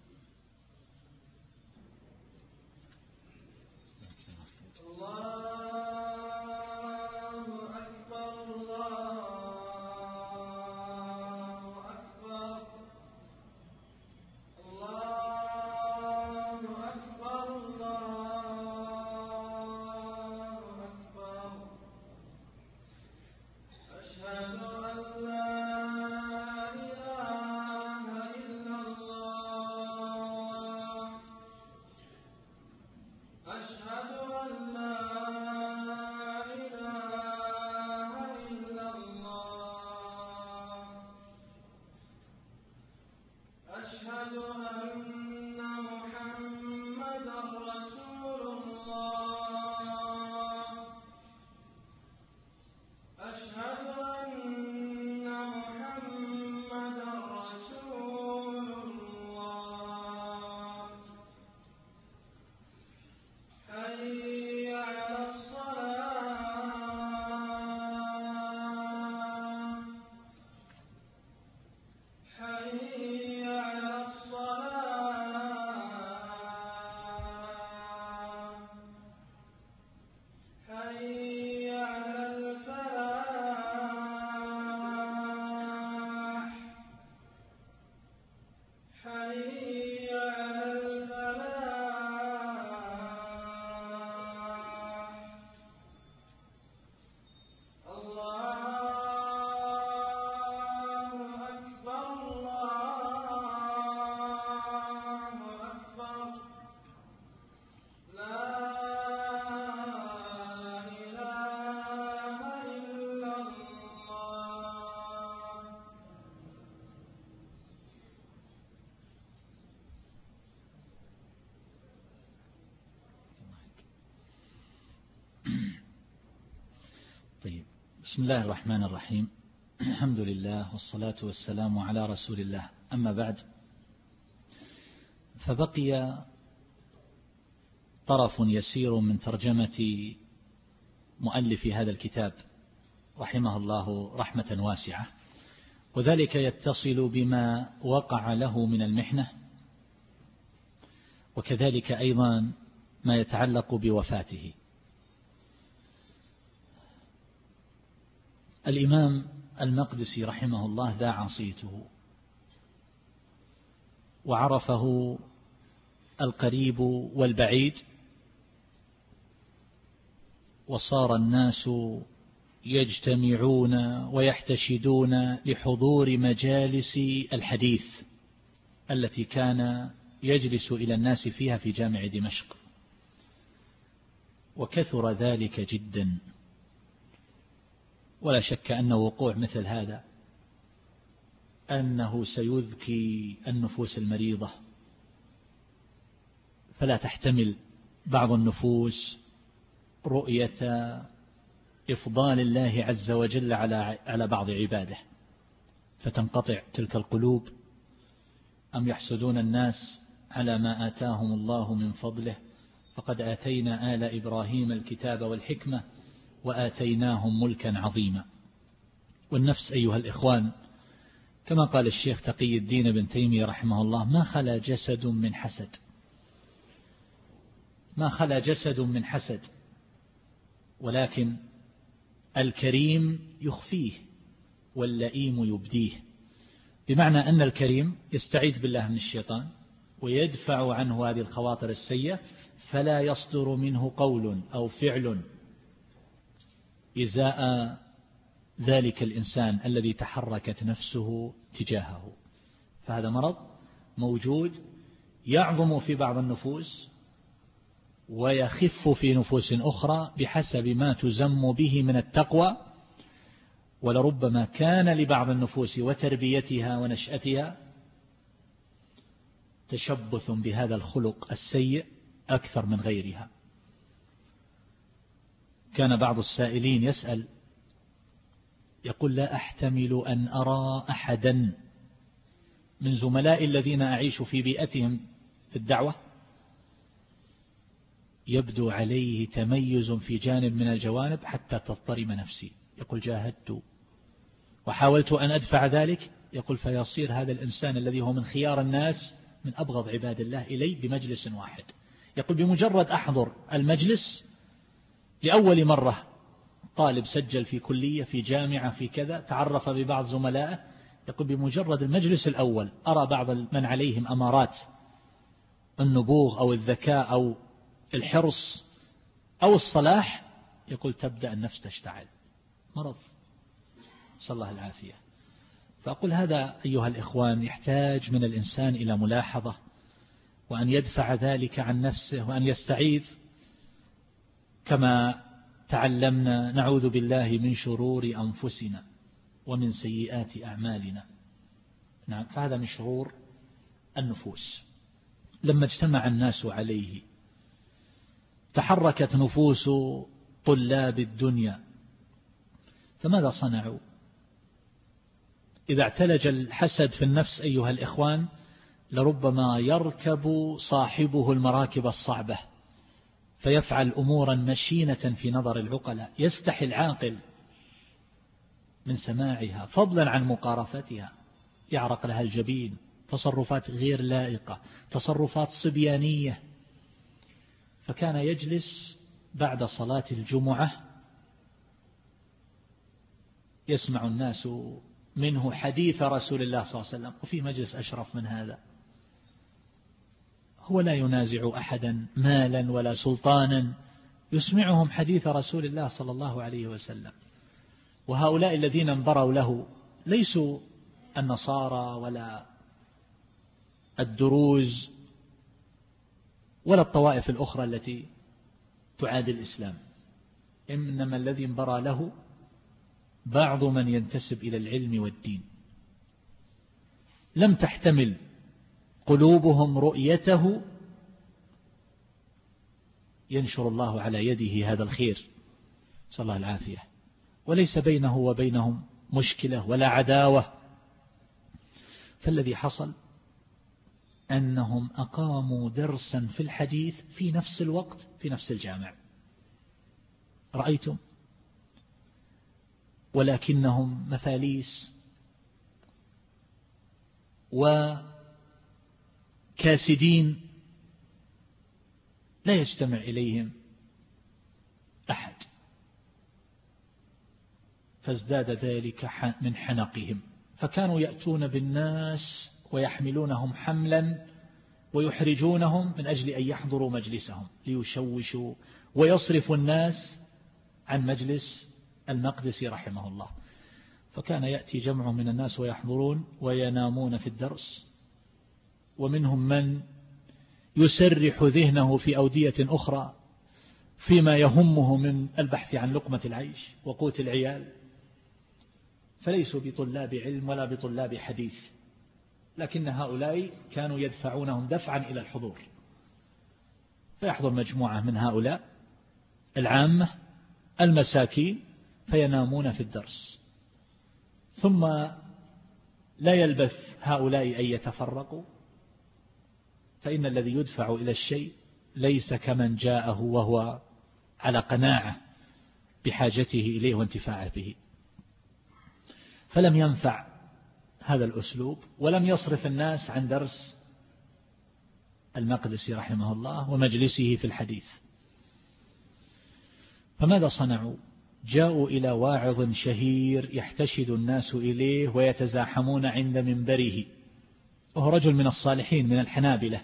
Speaker 1: بسم الله الرحمن الرحيم. الحمد لله والصلاة والسلام على رسول الله. أما بعد، فبقي طرف يسير من ترجمة مؤلف هذا الكتاب رحمه الله رحمة واسعة، وذلك يتصل بما وقع له من المحنة، وكذلك أيضا ما يتعلق بوفاته. الإمام المقدسي رحمه الله ذاع صيته وعرفه القريب والبعيد، وصار الناس يجتمعون ويحتشدون لحضور مجالس الحديث التي كان يجلس إلى الناس فيها في جامع دمشق، وكثر ذلك جدا. ولا شك أن وقوع مثل هذا أنه سيذكي النفوس المريضة، فلا تحتمل بعض النفوس رؤية إفضال الله عز وجل على على بعض عباده فتنقطع تلك القلوب، أم يحسدون الناس على ما آتاهم الله من فضله، فقد آتينا آل إبراهيم الكتاب والحكمة وآتيناهم ملكا عظيما. والنفس أيها الإخوان كما قال الشيخ تقي الدين بن تيمية رحمه الله: ما خلا جسد من حسد، ما خلا جسد من حسد، ولكن الكريم يخفيه واللئيم يبديه، بمعنى أن الكريم يستعيذ بالله من الشيطان ويدفع عنه هذه الخواطر السيئة، فلا يصدر منه قول أو فعل إزاء ذلك الإنسان الذي تحركت نفسه تجاهه. فهذا مرض موجود يعظم في بعض النفوس ويخف في نفوس أخرى بحسب ما تزم به من التقوى، ولربما كان لبعض النفوس وتربيتها ونشأتها تشبث بهذا الخلق السيء أكثر من غيرها. كان بعض السائلين يسأل يقول: لا أحتمل أن أرى أحدا من زملائي الذين أعيش في بيئتهم في الدعوة يبدو عليه تميز في جانب من الجوانب حتى تضطرم نفسي. يقول: جاهدت وحاولت أن أدفع ذلك. يقول: فيصير هذا الإنسان الذي هو من خيار الناس من أبغض عباد الله إلي بمجلس واحد. يقول: بمجرد أحضر المجلس لأول مرة، طالب سجل في كلية في جامعة في كذا، تعرف ببعض زملائه، يقول: بمجرد المجلس الأول أرى بعض من عليهم أمارات النبوغ أو الذكاء أو الحرص أو الصلاح، يقول تبدأ النفس تشتعل. مرض، صلى الله العافية. فأقول هذا أيها الإخوان يحتاج من الإنسان إلى ملاحظة، وأن يدفع ذلك عن نفسه، وأن يستعيذ كما تعلمنا: نعوذ بالله من شرور أنفسنا ومن سيئات أعمالنا. نعم، فهذا من شرور النفوس. لما اجتمع الناس عليه تحركت نفوس طلاب الدنيا، فماذا صنعوا؟ إذا اعتلج الحسد في النفس أيها الإخوان لربما يركب صاحبه المراكب الصعبة فيفعل أمورا مشينة في نظر العقلاء، يستحي العاقل من سماعها فضلا عن مقارفتها، يعرق لها الجبين، تصرفات غير لائقة، تصرفات صبيانية. فكان يجلس بعد صلاة الجمعة يسمع الناس منه حديث رسول الله صلى الله عليه وسلم، وفي مجلس أشرف من هذا. هو لا ينازع أحدا مالا ولا سلطانا، يسمعهم حديث رسول الله صلى الله عليه وسلم. وهؤلاء الذين انبروا له ليسوا النصارى ولا الدروز ولا الطوائف الأخرى التي تعادي الإسلام، إنما الذي انبرى له بعض من ينتسب إلى العلم والدين، لم تحتمل قلوبهم رؤيته، ينشر الله على يده هذا الخير، صلى الله العافية. وليس بينه وبينهم مشكلة ولا عداوة. فالذي حصل أنهم أقاموا درسا في الحديث في نفس الوقت في نفس الجامع، رأيتم؟ ولكنهم مفاليس وكاسدين لا يجتمع إليهم أحد. فازداد ذلك من حنقهم، فكانوا يأتون بالناس ويحملونهم حملا ويحرجونهم من أجل أن يحضروا مجلسهم ليشوشوا ويصرفوا الناس عن مجلس المقدسي رحمه الله. فكان يأتي جمع من الناس ويحضرون وينامون في الدرس، ومنهم من يسرح ذهنه في أودية أخرى فيما يهمه من البحث عن لقمة العيش وقوت العيال، فليسوا بطلاب علم ولا بطلاب حديث، لكن هؤلاء كانوا يدفعونهم دفعا إلى الحضور، فيحضر مجموعة من هؤلاء العامة المساكين فينامون في الدرس، ثم لا يلبث هؤلاء أن يتفرقوا، فإن الذي يدفع إلى الشيء ليس كمن جاءه وهو على قناعة بحاجته إليه وانتفاعه به. فلم ينفع هذا الأسلوب، ولم يصرف الناس عن درس المقدسي رحمه الله ومجلسه في الحديث. فماذا صنعوا؟ جاءوا إلى واعظ شهير يحتشد الناس إليه ويتزاحمون عند منبره، وهو رجل من الصالحين من الحنابلة،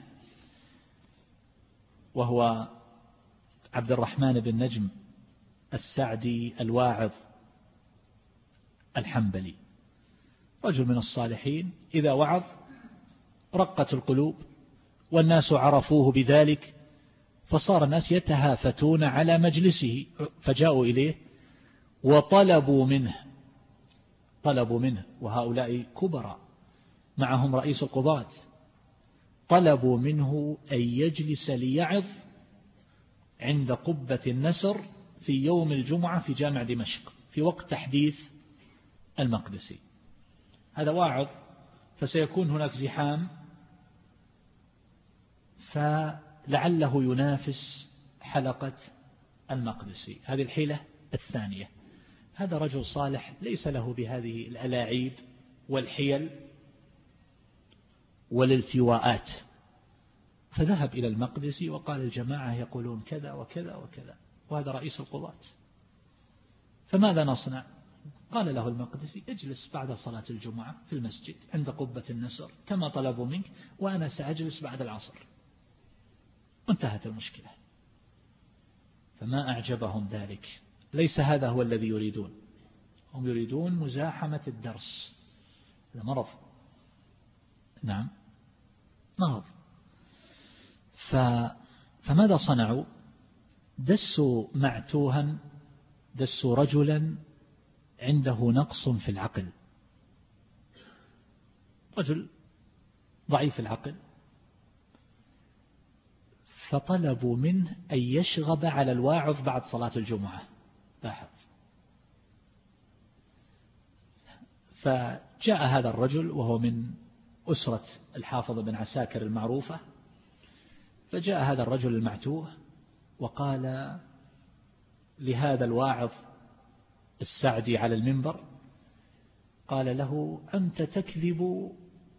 Speaker 1: وهو عبد الرحمن بن نجم السعدي الواعظ الحنبلي، رجل من الصالحين إذا وعظ رقت القلوب والناس عرفوه بذلك، فصار الناس يتهافتون على مجلسه، فجاءوا إليه وطلبوا منه طلبوا منه وهؤلاء كبراء معهم رئيس القضاة، طلبوا منه أن يجلس ليعظ عند قبة النسر في يوم الجمعة في جامع دمشق في وقت تحديث المقدسي. هذا واعظ، فسيكون هناك زحام، فلعله ينافس حلقة المقدسي. هذه الحيلة الثانية. هذا رجل صالح ليس له بهذه الألاعيب والحيل والالتواءات، فذهب إلى المقدسي وقال الجماعة يقولون كذا وكذا وكذا، وهذا رئيس القضاة، فماذا نصنع؟ قال له المقدسي اجلس بعد صلاة الجمعة في المسجد عند قبة النسر كما طلبوا منك، وأنا سأجلس بعد العصر، وانتهت المشكلة. فما أعجبهم ذلك، ليس هذا هو الذي يريدون، هم يريدون مزاحمة الدرس، هذا مرض، نعم مرض. ف... فماذا صنعوا؟ دسوا معتوها، دسوا رجلا عنده نقص في العقل، رجل ضعيف العقل، فطلبوا منه أن يشغب على الواعظ بعد صلاة الجمعة. لاحظ، فجاء هذا الرجل وهو من أسرة الحافظ بن عساكر المعروفة، فجاء هذا الرجل المعتوه وقال لهذا الواعظ السعدي على المنبر، قال له أنت تكذب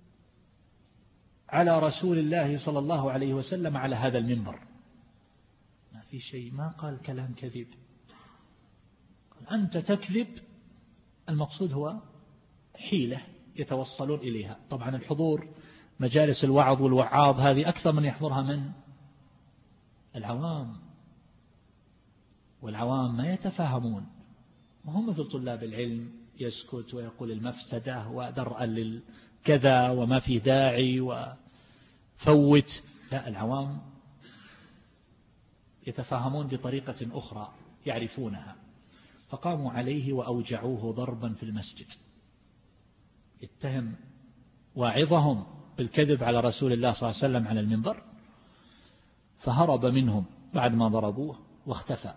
Speaker 1: على رسول الله صلى الله عليه وسلم على هذا المنبر. ما في شيء، ما قال كلام كذب، قال أنت تكذب. المقصود هو حيلة يتوصلون إليها. طبعا الحضور مجالس الوعظ والوعاظ هذه أكثر من يحضرها من العوام، والعوام ما يتفاهمون، وهم مثل طلاب العلم يسكت ويقول المفسدة ودرءا للكذا وما في داعي وفوت. لا، العوام يتفاهمون بطريقة أخرى يعرفونها. فقاموا عليه وأوجعوه ضربا في المسجد، يتهم واعظهم بالكذب على رسول الله صلى الله عليه وسلم على المنبر، فهرب منهم بعد ما ضربوه واختفى.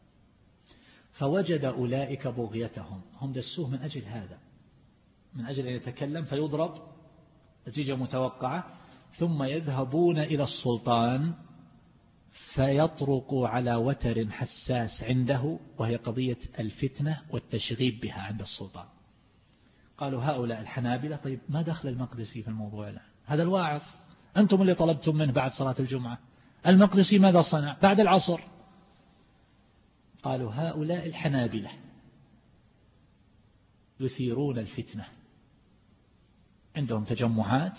Speaker 1: فوجد أولئك بغيتهم، هم دسوه من أجل هذا، من أجل أن يتكلم فيضرب، نتيجة متوقعة، ثم يذهبون إلى السلطان فيطرقوا على وتر حساس عنده، وهي قضية الفتنة والتشغيب بها عند السلطان. قالوا هؤلاء الحنابلة طيب ما دخل المقدسي في الموضوع الآن؟ هذا الواعظ أنتم اللي طلبتم منه بعد صلاة الجمعة، المقدسي ماذا صنع بعد العصر؟ قالوا هؤلاء الحنابلة يثيرون الفتنة، عندهم تجمعات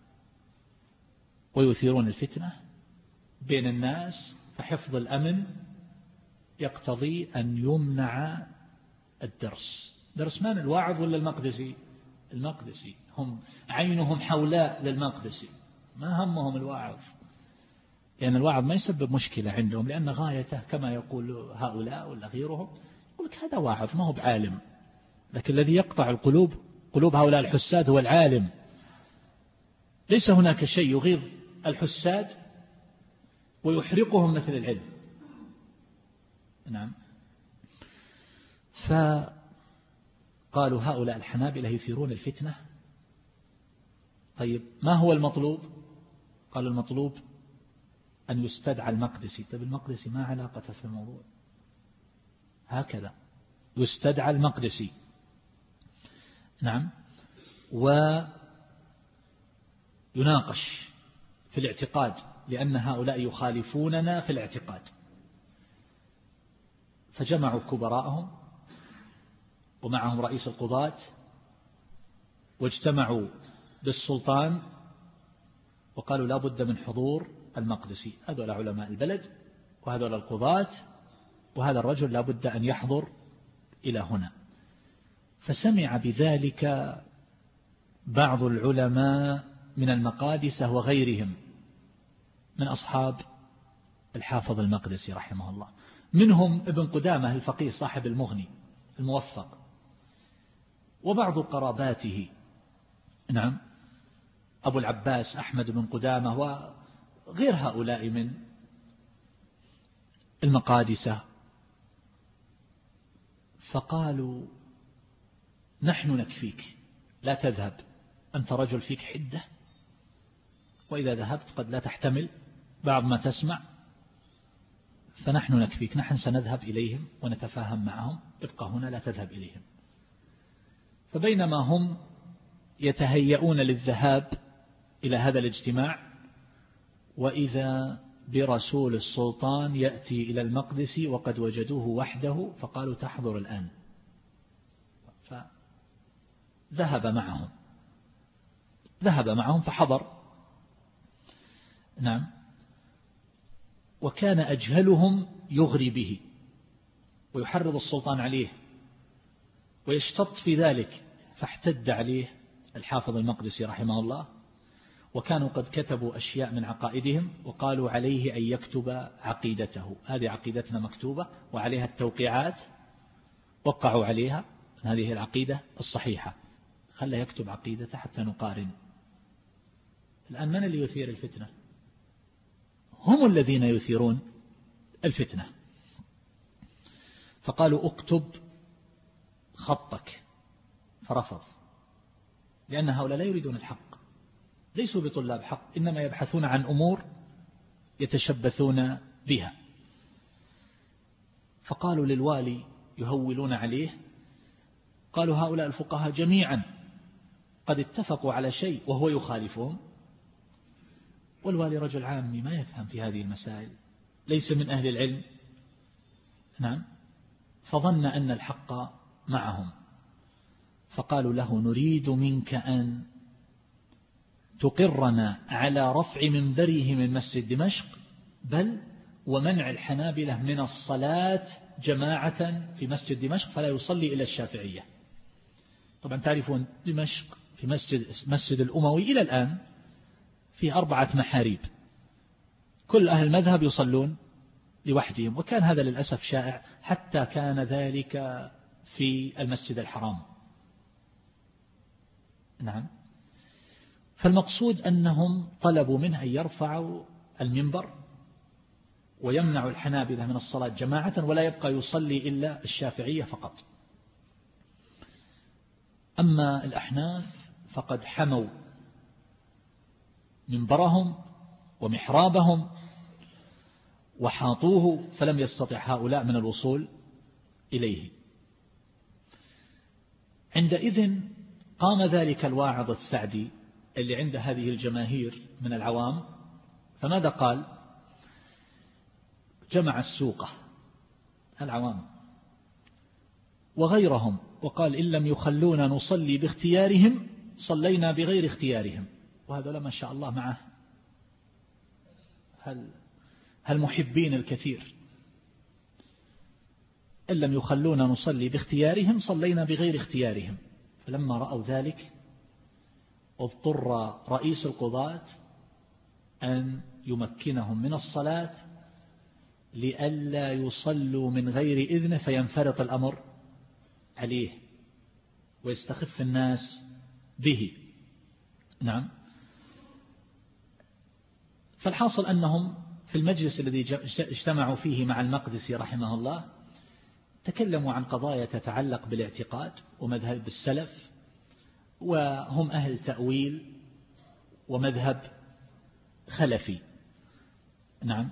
Speaker 1: ويثيرون الفتنة بين الناس، فحفظ الأمن يقتضي أن يمنع الدرس. درس من؟ الواعظ ولا المقدسي؟ المقدسي، هم عينهم حولاء للمقدسي، ما همهم الواعظ، لأن يعني الواعظ ما يسبب مشكلة عندهم، لأن غايته كما يقول هؤلاء ولا غيرهم، يقول لك هذا واعظ ما هو بعالم. لكن الذي يقطع القلوب قلوب هؤلاء الحساد هو العالم. ليس هناك شيء يغيظ الحساد ويحرقهم مثل العلم. نعم. فقالوا هؤلاء الحنابلة يثيرون الفتنة. طيب ما هو المطلوب؟ قالوا المطلوب أن يستدعى المقدسي. طيب المقدسي ما علاقة في الموضوع؟ هكذا يستدعى المقدسي. نعم. ويناقش في الاعتقاد، لأن هؤلاء يخالفوننا في الاعتقاد. فجمعوا كبراءهم ومعهم رئيس القضاة، واجتمعوا بالسلطان وقالوا لا بد من حضور المقدسي. هذول علماء البلد وهذول القضاة، وهذا الرجل لا بد أن يحضر إلى هنا. فسمع بذلك بعض العلماء من المقادسة وغيرهم من أصحاب الحافظ المقدسي رحمه الله، منهم ابن قدامة الفقيه صاحب المغني الموفق، وبعض قراباته. نعم. أبو العباس أحمد بن قدامة وغير هؤلاء من المقادسة. فقالوا نحن نكفيك، لا تذهب، أنت رجل فيك حدة، وإذا ذهبت قد لا تحتمل بعض ما تسمع، فنحن نكفيك، نحن سنذهب إليهم ونتفاهم معهم، ابقى هنا لا تذهب إليهم. فبينما هم يتهيئون للذهاب إلى هذا الاجتماع، وإذا برسول السلطان يأتي إلى المقدسي وقد وجدوه وحده، فقالوا تحضر الآن. فذهب معهم ذهب معهم فحضر. نعم. وكان أجهلهم يغري به ويحرض السلطان عليه ويشتط في ذلك، فاحتد عليه الحافظ المقدسي رحمه الله. وكانوا قد كتبوا أشياء من عقائدهم وقالوا عليه أن يكتب عقيدته، هذه عقيدتنا مكتوبة وعليها التوقيعات، وقعوا عليها هذه العقيدة الصحيحة، خلى يكتب عقيدته حتى نقارن. الآن من اللي يثير الفتنة؟ هم الذين يثيرون الفتنة. فقالوا اكتب خطك، فرفض، لأن هؤلاء لا يريدون الحق، ليسوا بطلاب حق، إنما يبحثون عن أمور يتشبثون بها. فقالوا للوالي يهولون عليه، قالوا هؤلاء الفقهاء جميعا قد اتفقوا على شيء وهو يخالفهم، والوالي رجل عامي ما يفهم في هذه المسائل، ليس من أهل العلم. نعم. فظن أن الحق معهم، فقالوا له نريد منك أن تقرنا على رفع منبره من مسجد دمشق، بل ومنع الحنابلة من الصلاة جماعة في مسجد دمشق، فلا يصلي إلى الشافعية. طبعا تعرفون دمشق في مسجد مسجد الأموي إلى الآن في أربعة محاريب، كل أهل المذهب يصلون لوحدهم، وكان هذا للأسف شائع، حتى كان ذلك في المسجد الحرام. نعم. فالمقصود أنهم طلبوا منه أن يرفعوا المنبر ويمنع الحنابلة من الصلاة جماعة، ولا يبقى يصلي إلا الشافعية فقط. أما الأحناف فقد حموا منبرهم ومحرابهم وحاطوه، فلم يستطع هؤلاء من الوصول إليه. عندئذ قام ذلك الواعظ السعدي اللي عنده هذه الجماهير من العوام، فماذا قال؟ جمع السوقة العوام وغيرهم، وقال إن لم يخلونا نصلي باختيارهم صلينا بغير اختيارهم. وهذا ما شاء الله معه هل هالمحبين الكثير. إن لم يخلونا نصلي باختيارهم صلينا بغير اختيارهم. فلما رأوا ذلك اضطر رئيس القضاة أن يمكنهم من الصلاة لئلا يصلوا من غير إذنه فينفرط الأمر عليه ويستخف الناس به. نعم. فالحاصل أنهم في المجلس الذي اجتمعوا فيه مع المقدسي رحمه الله تكلموا عن قضايا تتعلق بالاعتقاد ومذهب السلف، وهم أهل تأويل ومذهب خلفي. نعم.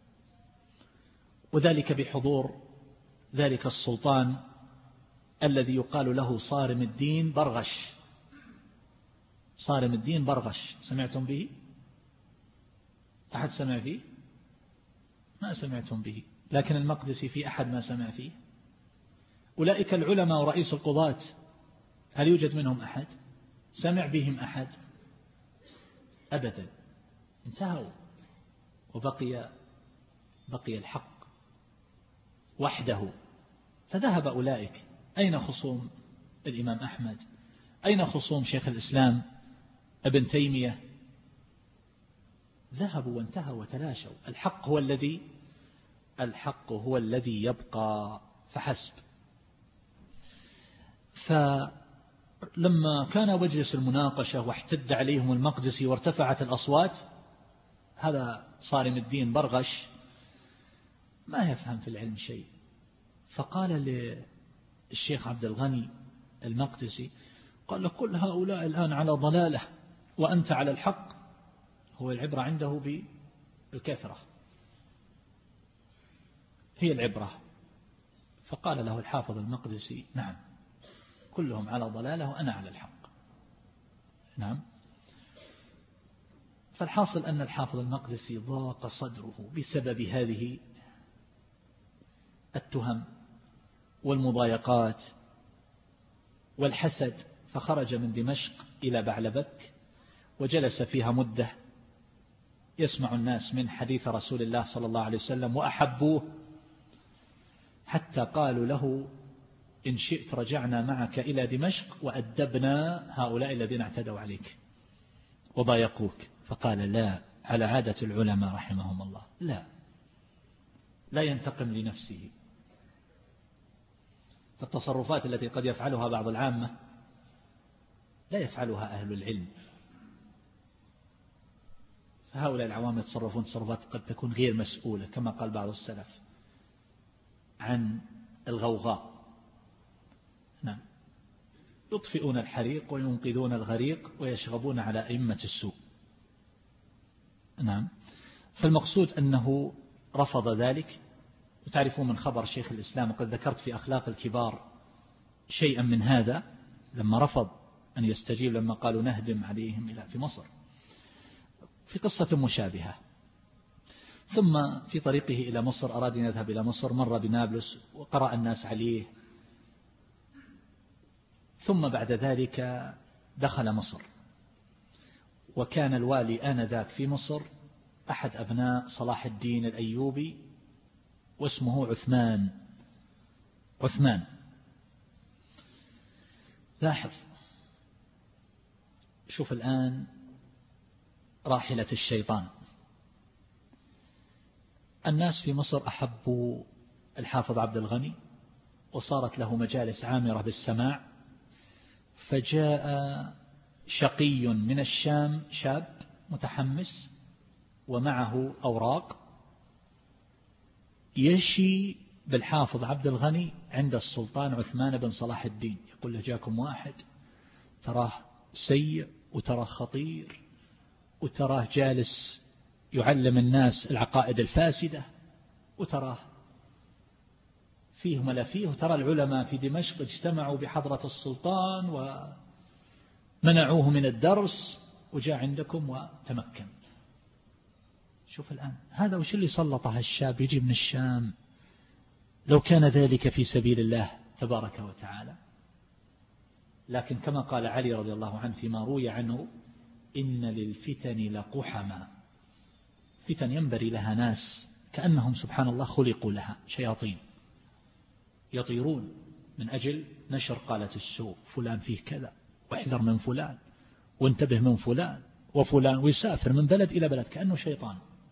Speaker 1: وذلك بحضور ذلك السلطان الذي يقال له صارم الدين برغش. صارم الدين برغش، سمعتم به؟ أحد سمع فيه؟ ما سمعتم به، لكن المقدسي في أحد ما سمع فيه. أولئك العلماء ورئيس القضاة هل يوجد منهم أحد سمع بهم أحد؟ أبدا، انتهوا وبقي بقي الحق وحده. فذهب أولئك. أين خصوم الإمام أحمد؟ أين خصوم شيخ الإسلام ابن تيمية؟ ذهبوا وانتهوا وتلاشوا. الحق هو الذي الحق هو الذي يبقى فحسب. فلما كان مجلس المناقشة واحتد عليهم المقدسي وارتفعت الأصوات، هذا صارم الدين برغش ما يفهم في العلم شيء، فقال للشيخ عبد الغني المقدسي، قال له كل هؤلاء الآن على ضلالة وأنت على الحق. هو العبرة عنده بالكثرة، هي العبرة. فقال له الحافظ المقدسي نعم كلهم على ضلالة وأنا على الحق. نعم. فالحاصل أن الحافظ المقدسي ضاق صدره بسبب هذه التهم والمضايقات والحسد، فخرج من دمشق إلى بعلبك وجلس فيها مدة يسمع الناس من حديث رسول الله صلى الله عليه وسلم وأحبوه، حتى قالوا له إن شئت رجعنا معك إلى دمشق وأدبنا هؤلاء الذين اعتدوا عليك وضايقوك. فقال لا، على عادة العلماء رحمهم الله، لا لا ينتقم لنفسه. فالتصرفات التي قد يفعلها بعض العامة لا يفعلها أهل العلم. فهؤلاء العوام يتصرفون تصرفات قد تكون غير مسؤولة، كما قال بعض السلف عن الغوغاء. نعم. يطفئون الحريق وينقذون الغريق ويشغبون على أئمة السوء. نعم. فالمقصود أنه رفض ذلك. وتعرفون من خبر شيخ الإسلام، وقد ذكرت في أخلاق الكبار شيئا من هذا، لما رفض أن يستجيب لما قالوا نهدم عليهم إلى في مصر، في قصة مشابهة. ثم في طريقه إلى مصر أراد أن يذهب إلى مصر، مر بنابلس وقرأ الناس عليه، ثم بعد ذلك دخل مصر. وكان الوالي آنذاك في مصر أحد أبناء صلاح الدين الأيوبي واسمه عثمان. عثمان لاحظ، شوف الآن راحلة الشيطان. الناس في مصر أحبوا الحافظ عبد الغني وصارت له مجالس عامرة بالسماع، فجاء شقي من الشام شاب متحمس ومعه أوراق يشي بالحافظ عبد الغني عند السلطان عثمان بن صلاح الدين، يقول له جاكم واحد تراه سيء وتراه خطير وتراه جالس يعلم الناس العقائد الفاسدة وتراه فيه ما لا فيه، وترى العلماء في دمشق اجتمعوا بحضرة السلطان ومنعوه من الدرس وجاء عندكم وتمكن. شوف الآن هذا وش اللي سلطه الشاب يجي من الشام؟ لو كان ذلك في سبيل الله تبارك وتعالى. لكن كما قال علي رضي الله عنه فيما روي عنه: إن للفتن لقحما، فتن ينبري لها ناس كأنهم سبحان الله خلقوا لها، شياطين يطيرون من أجل نشر قالة السوء، فلان فيه كذا، واحذر من فلان، وانتبه من فلان وفلان، ويسافر من بلد إلى بلد كأنه شيطان،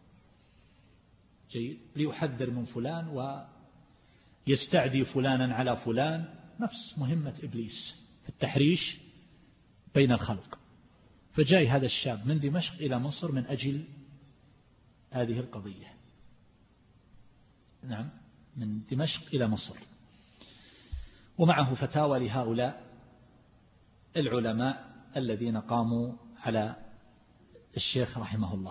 Speaker 1: جيد، ليحذر من فلان ويستعدي فلانا على فلان، نفس مهمة إبليس في التحريش بين الخلق. فجاء هذا الشاب من دمشق إلى مصر من أجل هذه القضية، نعم، من دمشق إلى مصر، ومعه فتاوى لهؤلاء العلماء الذين قاموا على الشيخ رحمه الله.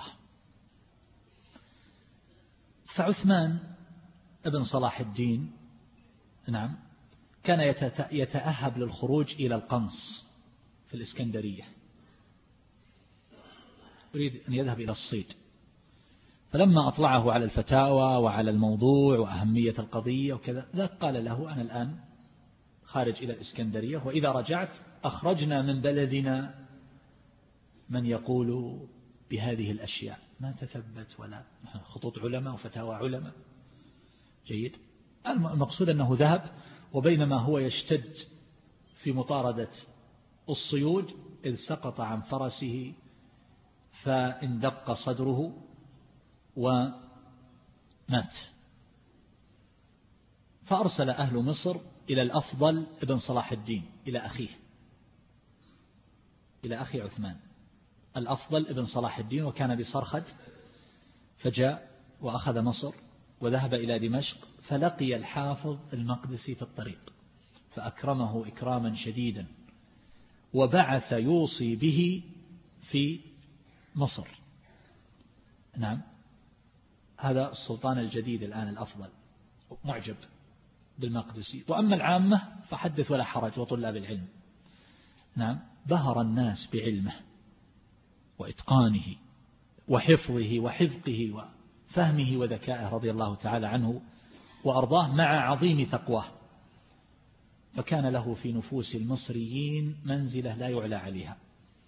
Speaker 1: فعثمان ابن صلاح الدين، نعم، كان يتأهب للخروج إلى القنص في الإسكندرية، يريد أن يذهب إلى الصيد. فلما أطلعه على الفتاوى وعلى الموضوع وأهمية القضية وكذا، ذاك قال له: أنا الآن خارج إلى الإسكندرية، وإذا رجعت أخرجنا من بلدنا من يقول بهذه الأشياء، ما تثبت ولا خطوط علماء وفتاوى علماء، جيد. المقصود أنه ذهب، وبينما هو يشتد في مطاردة الصيود إذ سقط عن فرسه فاندق صدره ومات. فأرسل أهل مصر إلى الأفضل ابن صلاح الدين، إلى أخيه، إلى أخي عثمان الأفضل ابن صلاح الدين، وكان بصرخد، فجاء وأخذ مصر وذهب إلى دمشق، فلقي الحافظ المقدسي في الطريق فأكرمه إكراما شديدا، وبعث يوصي به في مصر. نعم، هذا السلطان الجديد الآن الأفضل معجب بالمقدسي. وأما العامة فحدث ولا حرج، وطلاب العلم، نعم، بهر الناس بعلمه وإتقانه وحفظه وحذقه وفهمه وذكائه رضي الله تعالى عنه وأرضاه، مع عظيم تقواه، فكان له في نفوس المصريين منزلة لا يعلى عليها،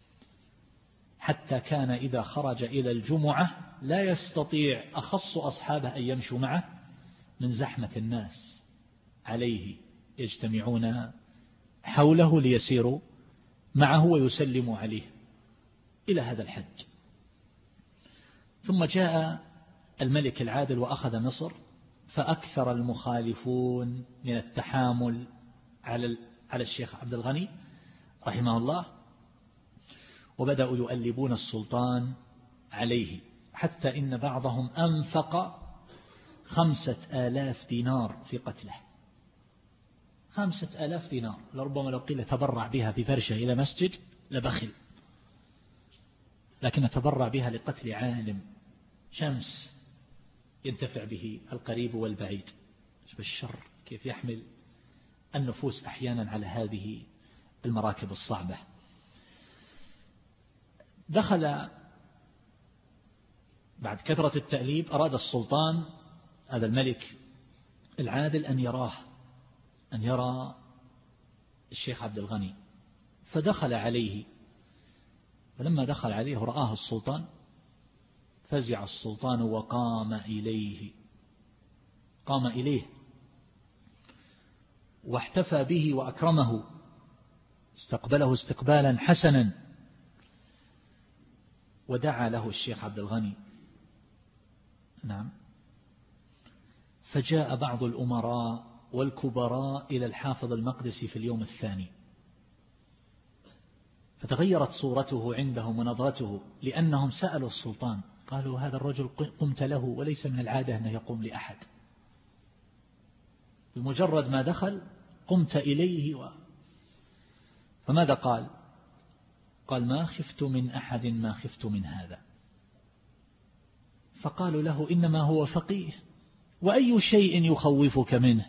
Speaker 1: حتى كان إذا خرج إلى الجمعة لا يستطيع أخص أصحابه أن يمشوا معه من زحمة الناس عليه، يجتمعون حوله ليسيروا معه ويسلموا عليه، إلى هذا الحد. ثم جاء الملك العادل وأخذ مصر، فأكثر المخالفون من التحامل على على الشيخ عبد الغني رحمه الله، وبدأوا يؤلبون السلطان عليه، حتى إن بعضهم أنفق خمسة آلاف دينار في قتله، خمسة آلاف دينار، لربما لو قيل تبرع بها في فرشة إلى مسجد لبخل، لكن تبرع بها لقتل عالم شمس ينتفع به القريب والبعيد. بالشر كيف يحمل النفوس أحيانا على هذه المراكب الصعبة. دخل بعد كثرة التأليب، أراد السلطان هذا الملك العادل أن يراه، أن يرى الشيخ عبد الغني، فدخل عليه، فلما دخل عليه رآه السلطان فزع السلطان وقام إليه، قام إليه واحتفى به وأكرمه، استقبله استقبالا حسنا، ودعا له الشيخ عبد الغني. نعم، فجاء بعض الأمراء والكبراء إلى الحافظ المقدسي في اليوم الثاني، فتغيرت صورته عندهم ونظرته، لأنهم سألوا السلطان قالوا: هذا الرجل قمت له، وليس من العادة أنه يقوم لأحد، بمجرد ما دخل قمت إليه و... فماذا قال؟ قال: ما خفت من أحد ما خفت من هذا. فقالوا له: إنما هو فقيه، وأي شيء يخوفك منه؟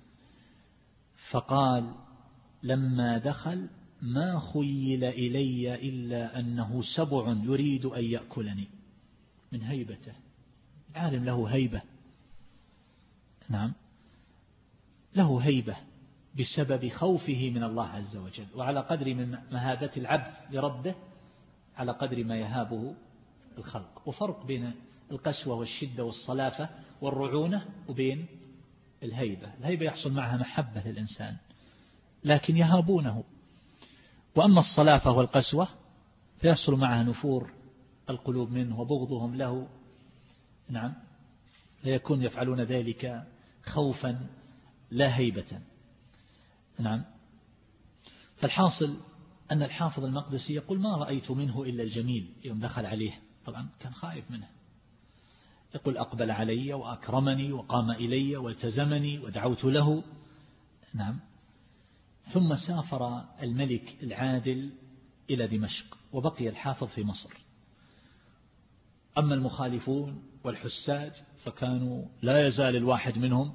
Speaker 1: فقال: لما دخل ما خيل إلي إلا أنه سبع يريد أن يأكلني، من هيبته، العالم له هيبة، نعم، له هيبة بسبب خوفه من الله عز وجل، وعلى قدر من مهابة العبد لربه على قدر ما يهابه الخلق. وفرق بين القسوة والشدة والصلافة والرعونة وبين الهيبة. الهيبة يحصل معها محبة للإنسان لكن يهابونه، وأما الصلافة والقسوة فيحصل معها نفور القلوب منه وبغضهم له. نعم، فيكون يفعلون ذلك خوفا لا هيبة. نعم. فالحاصل أن الحافظ المقدسي يقول ما رأيت منه إلا الجميل. يوم دخل عليه طبعا كان خائف منه، يقول أقبل علي وأكرمني وقام إلي والتزمني ودعوت له. نعم. ثم سافر الملك العادل إلى دمشق وبقي الحافظ في مصر. أما المخالفون والحساد فكانوا لا يزال الواحد منهم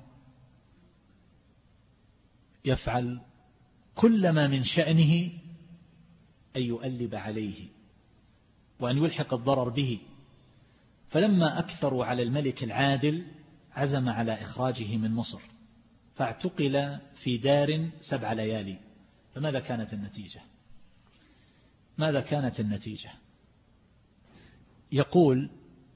Speaker 1: يفعل كل ما من شأنه أن يؤلب عليه وأن يلحق الضرر به. فلما أكثروا على الملك العادل عزم على إخراجه من مصر، فاعتقل في دار سبع ليالي. فماذا كانت النتيجة؟ ماذا كانت النتيجة؟ يقول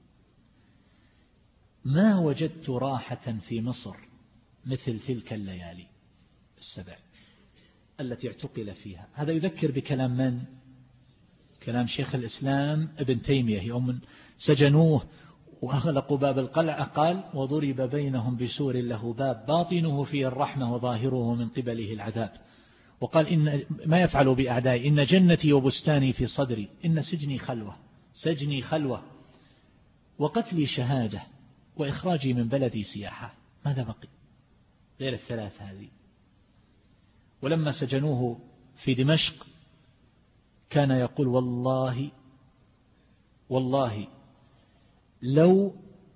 Speaker 1: ما وجدت راحة في مصر مثل تلك الليالي السبع التي اعتقل فيها. هذا يذكر بكلام من؟ كلام شيخ الإسلام ابن تيمية يوم سجنوه وأغلقوا باب القلعة قال وضرب بينهم بسور له باب باطنه فيه الرحمة وظاهره من قبله العذاب. وقال إن ما يفعل بأعدائي إن جنتي وبستاني في صدري إن سجني خلوة سجني خلوة وقتلي شهادة وإخراجي من بلدي سياحة. ماذا بقي غير الثلاث هذه؟ ولما سجنوه في دمشق كان يقول والله والله لو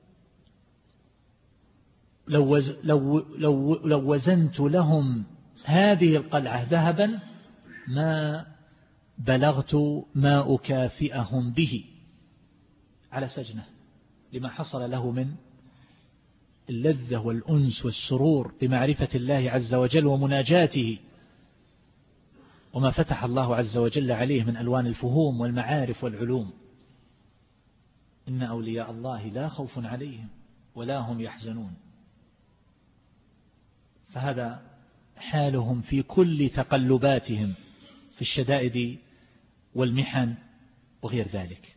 Speaker 1: لو لو لو, لو وزنت لهم هذه القلعة ذهبا ما بلغت ما أكافئهم به على سجنه، لما حصل له من اللذة والأنس والسرور بمعرفة الله عز وجل ومناجاته، وما فتح الله عز وجل عليه من ألوان الفهوم والمعارف والعلوم. إن أولياء الله لا خوف عليهم ولا هم يحزنون. فهذا حالهم في كل تقلباتهم في الشدائد والمحن وغير ذلك.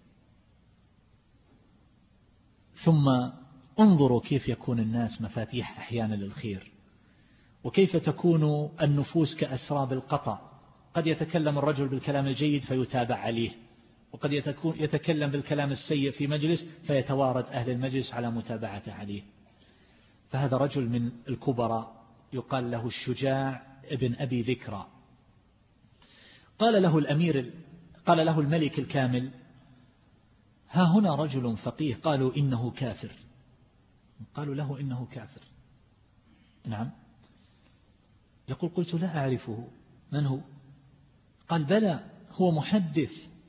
Speaker 1: ثم انظروا كيف يكون الناس مفاتيح أحيانا للخير، وكيف تكون النفوس كأسراب القطع. قد يتكلم الرجل بالكلام الجيد فيتابع عليه، وقد يتكلم بالكلام السيء في مجلس فيتوارد أهل المجلس على متابعته عليه. فهذا رجل من الكبراء يقال له الشجاع ابن أبي ذكرى. قال له الأمير قال له الملك الكامل ها هنا رجل فقيه قالوا إنه كافر. قالوا له إنه كافر. نعم. يقول قلت لا أعرفه، من هو؟ قال بلى هو محدث.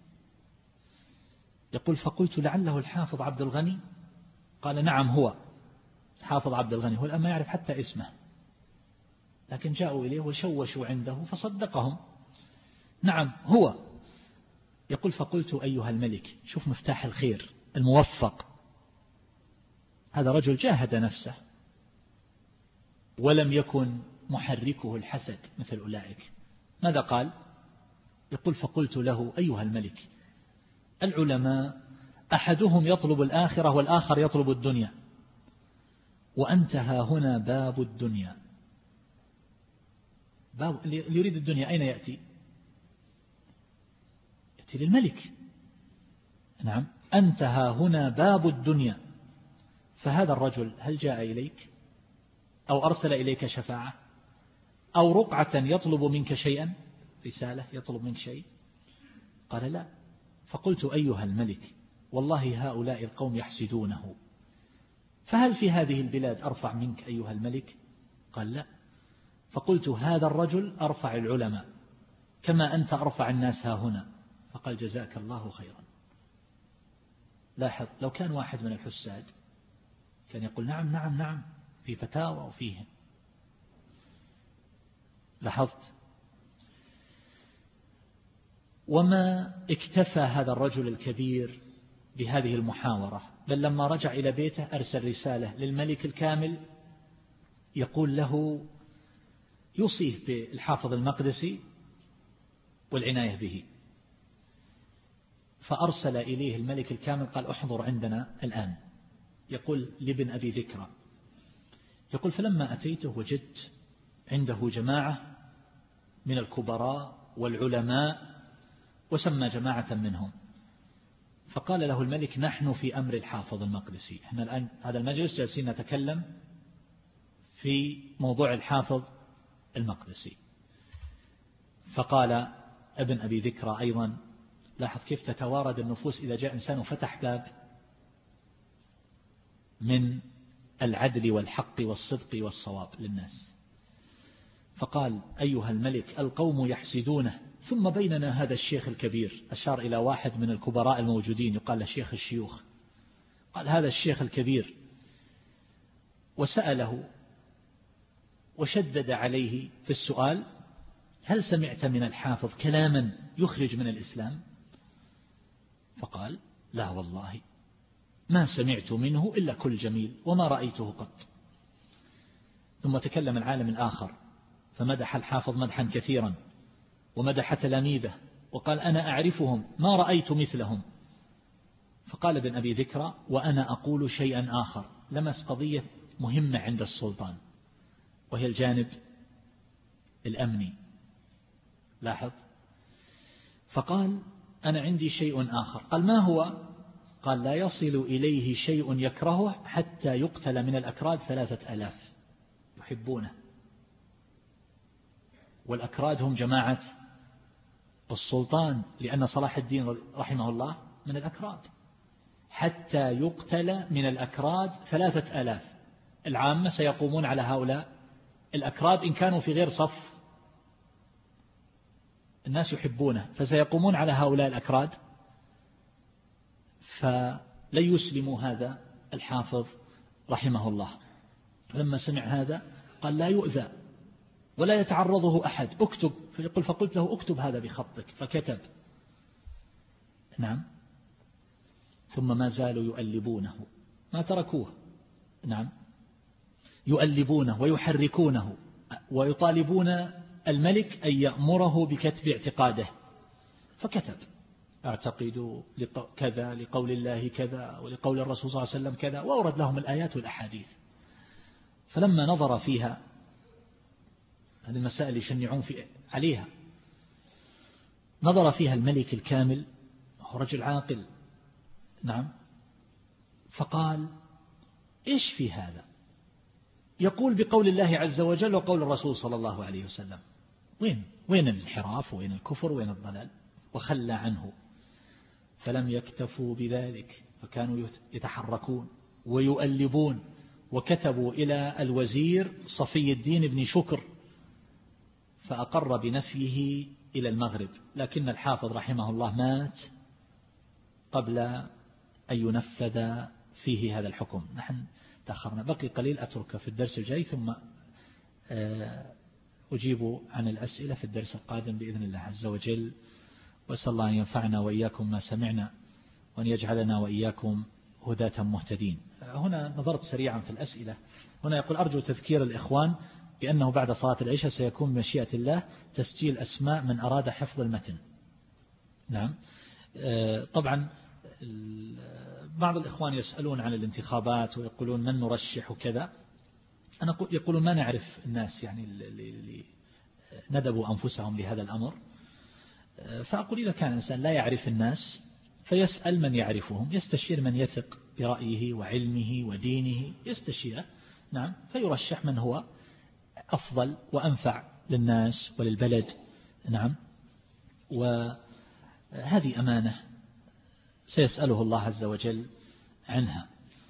Speaker 1: يقول فقلت لعله الحافظ عبد الغني. قال نعم هو حافظ عبد الغني. هو الآن ما يعرف حتى اسمه، لكن جاءوا إليه وشوشوا عنده فصدقهم. نعم هو. يقول فقلت أيها الملك، شوف مفتاح الخير الموفق، هذا رجل جاهد نفسه ولم يكن محركه الحسد مثل أولئك. ماذا قال؟ يقول فقلت له أيها الملك العلماء أحدهم يطلب الآخرة والآخر يطلب الدنيا، وأنت ها هنا باب الدنيا. باب اللي يريد الدنيا أين يأتي؟ يأتي للملك. نعم. أنت ها هنا باب الدنيا. فهذا الرجل هل جاء إليك أو أرسل إليك شفاعة أو رقعة يطلب منك شيئا، رسالة يطلب منك شيء؟ قال لا. فقلت أيها الملك والله هؤلاء القوم يحسدونه، فهل في هذه البلاد أرفع منك أيها الملك؟ قال لا. فقلت هذا الرجل أرفع العلماء كما أنت أرفع الناس ها هنا. فقال جزاك الله خيرا. لاحظ لو كان واحد من الحساد كان يقول نعم نعم نعم في فتاوى وفيه. لاحظت؟ وما اكتفى هذا الرجل الكبير بهذه المحاورة، بل لما رجع إلى بيته أرسل رسالة للملك الكامل يقول له يوصيه بالحافظ المقدسي والعناية به. فأرسل إليه الملك الكامل قال احضر عندنا الآن. يقول لابن أبي ذكرى، يقول فلما أتيته وجدت عنده جماعة من الكبراء والعلماء وسمى جماعة منهم، فقال له الملك نحن في أمر الحافظ المقدسي، احنا الآن هذا المجلس جالسين نتكلم في موضوع الحافظ المقدسي. فقال ابن أبي ذكرى أيضا، لاحظ كيف تتوارد النفوس إذا جاء إنسان وفتح باب من العدل والحق والصدق والصواب للناس. فقال أيها الملك القوم يحسدونه، ثم بيننا هذا الشيخ الكبير، أشار إلى واحد من الكبراء الموجودين يقال له شيخ الشيوخ، قال هذا الشيخ الكبير، وسأله وشدد عليه في السؤال هل سمعت من الحافظ كلاما يخرج من الإسلام؟ فقال لا والله ما سمعت منه إلا كل جميل وما رأيته قط. ثم تكلم العالم الآخر فمدح الحافظ مدحا كثيرا ومدح تلاميذه وقال أنا أعرفهم ما رأيت مثلهم. فقال ابن أبي ذكرى وأنا أقول شيئا آخر، لمس قضية مهمة عند السلطان وهي الجانب الأمني، لاحظ. فقال أنا عندي شيء آخر. قال ما هو؟ قال لا يصل إليه شيء يكرهه حتى يقتل من الأكراد ثلاثة ألاف يحبونه، والأكراد هم جماعة السلطان، لأن صلاح الدين رحمه الله من الأكراد. حتى يقتل من الأكراد ثلاثة ألاف، العامة سيقومون على هؤلاء الأكراد إن كانوا في غير صف الناس يحبونه، فسيقومون على هؤلاء الأكراد فلن يسلموا هذا الحافظ رحمه الله. لما سمع هذا قال لا يؤذى ولا يتعرضه أحد، اكتب. فيقول فقلت له اكتب هذا بخطك، فكتب. نعم. ثم ما زالوا يؤلبونه، ما تركوه. نعم، يؤلبونه ويحركونه ويطالبون الملك أن يأمره بكتب اعتقاده، فكتب أعتقد كذا لقول الله كذا ولقول الرسول صلى الله عليه وسلم كذا، وأورد لهم الآيات والأحاديث. فلما نظر فيها، هذه المسائل يشنعون في عليها، نظر فيها الملك الكامل هو رجل عاقل. نعم. فقال إيش في هذا؟ يقول بقول الله عز وجل وقول الرسول صلى الله عليه وسلم، وين وين الانحراف وين الكفر وين الضلال؟ وخلى عنه. فلم يكتفوا بذلك، فكانوا يتحركون ويؤلبون، وكتبوا إلى الوزير صفي الدين بن شكر فأقر بنفيه إلى المغرب، لكن الحافظ رحمه الله مات قبل أن ينفذ فيه هذا الحكم. نحن تأخرنا، بقي قليل أترك في الدرس الجاي، ثم أجيب عن الأسئلة في الدرس القادم بإذن الله عز وجل. وأسأل الله أن ينفعنا وإياكم ما سمعنا، وأن يجعلنا وإياكم هداة مهتدين. هنا نظرت سريعا في الأسئلة. هنا يقول أرجو تذكير الإخوان بأنه بعد صلاة العشاء سيكون بمشيئة الله تسجيل أسماء من أراد حفظ المتن. نعم. طبعا بعض الإخوان يسألون عن الانتخابات ويقولون من نرشح وكذا، أنا يقولون ما نعرف الناس يعني اللي ندبوا أنفسهم لهذا الأمر. فأقول إذا كان الإنسان لا يعرف الناس فيسأل من يعرفهم، يستشير من يثق برأيه وعلمه ودينه، يستشيره. نعم. فيرشح من هو أفضل وأنفع للناس وللبلد. نعم. وهذه أمانة سيسأله الله عز وجل عنها.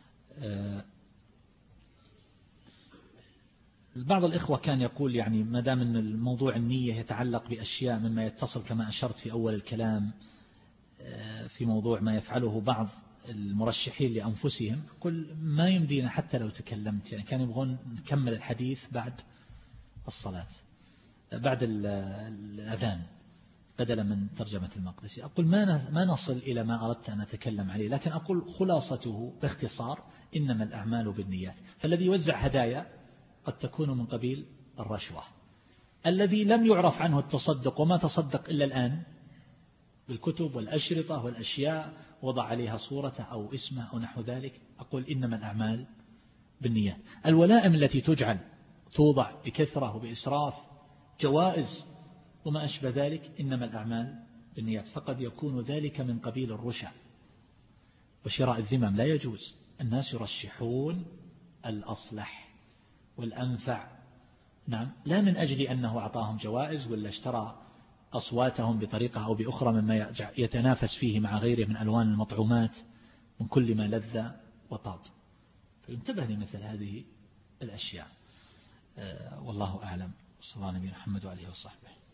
Speaker 1: بعض الإخوة كان يقول يعني ما دام أن الموضوع النية يتعلق بأشياء مما يتصل كما أشرت في أول الكلام في موضوع ما يفعله بعض المرشحين لأنفسهم، قل ما يمدينا حتى لو تكلمت، يعني كانوا يبغون نكمل الحديث بعد الصلاة. بعد الأذان بدلا من ترجمة المقدسي. أقول ما ما نصل إلى ما أردت أن أتكلم عليه، لكن أقول خلاصته باختصار إنما الأعمال بالنيات. فالذي يوزع هدايا قد تكون من قبيل الرشوة، الذي لم يعرف عنه التصدق وما تصدق إلا الآن بالكتب والأشرطة والأشياء وضع عليها صورته أو اسمه أو نحو ذلك، أقول إنما الأعمال بالنيات. الولائم التي تجعل توضع بكثرة وبإسراف، جوائز وما أشبه ذلك، إنما الأعمال بالنيات. فقد يكون ذلك من قبيل الرشا. وشراء الذمم لا يجوز، الناس يرشحون الأصلح والأنفع، نعم، لا من أجل أنه أعطاهم جوائز ولا اشترى أصواتهم بطريقة أو بأخرى مما يتنافس فيه مع غيره من ألوان المطعومات من كل ما لذ وطاب. فينتبه لمثل هذه الأشياء. والله أعلم. صلى الله عليه وسلم محمد وعليه وصحبه.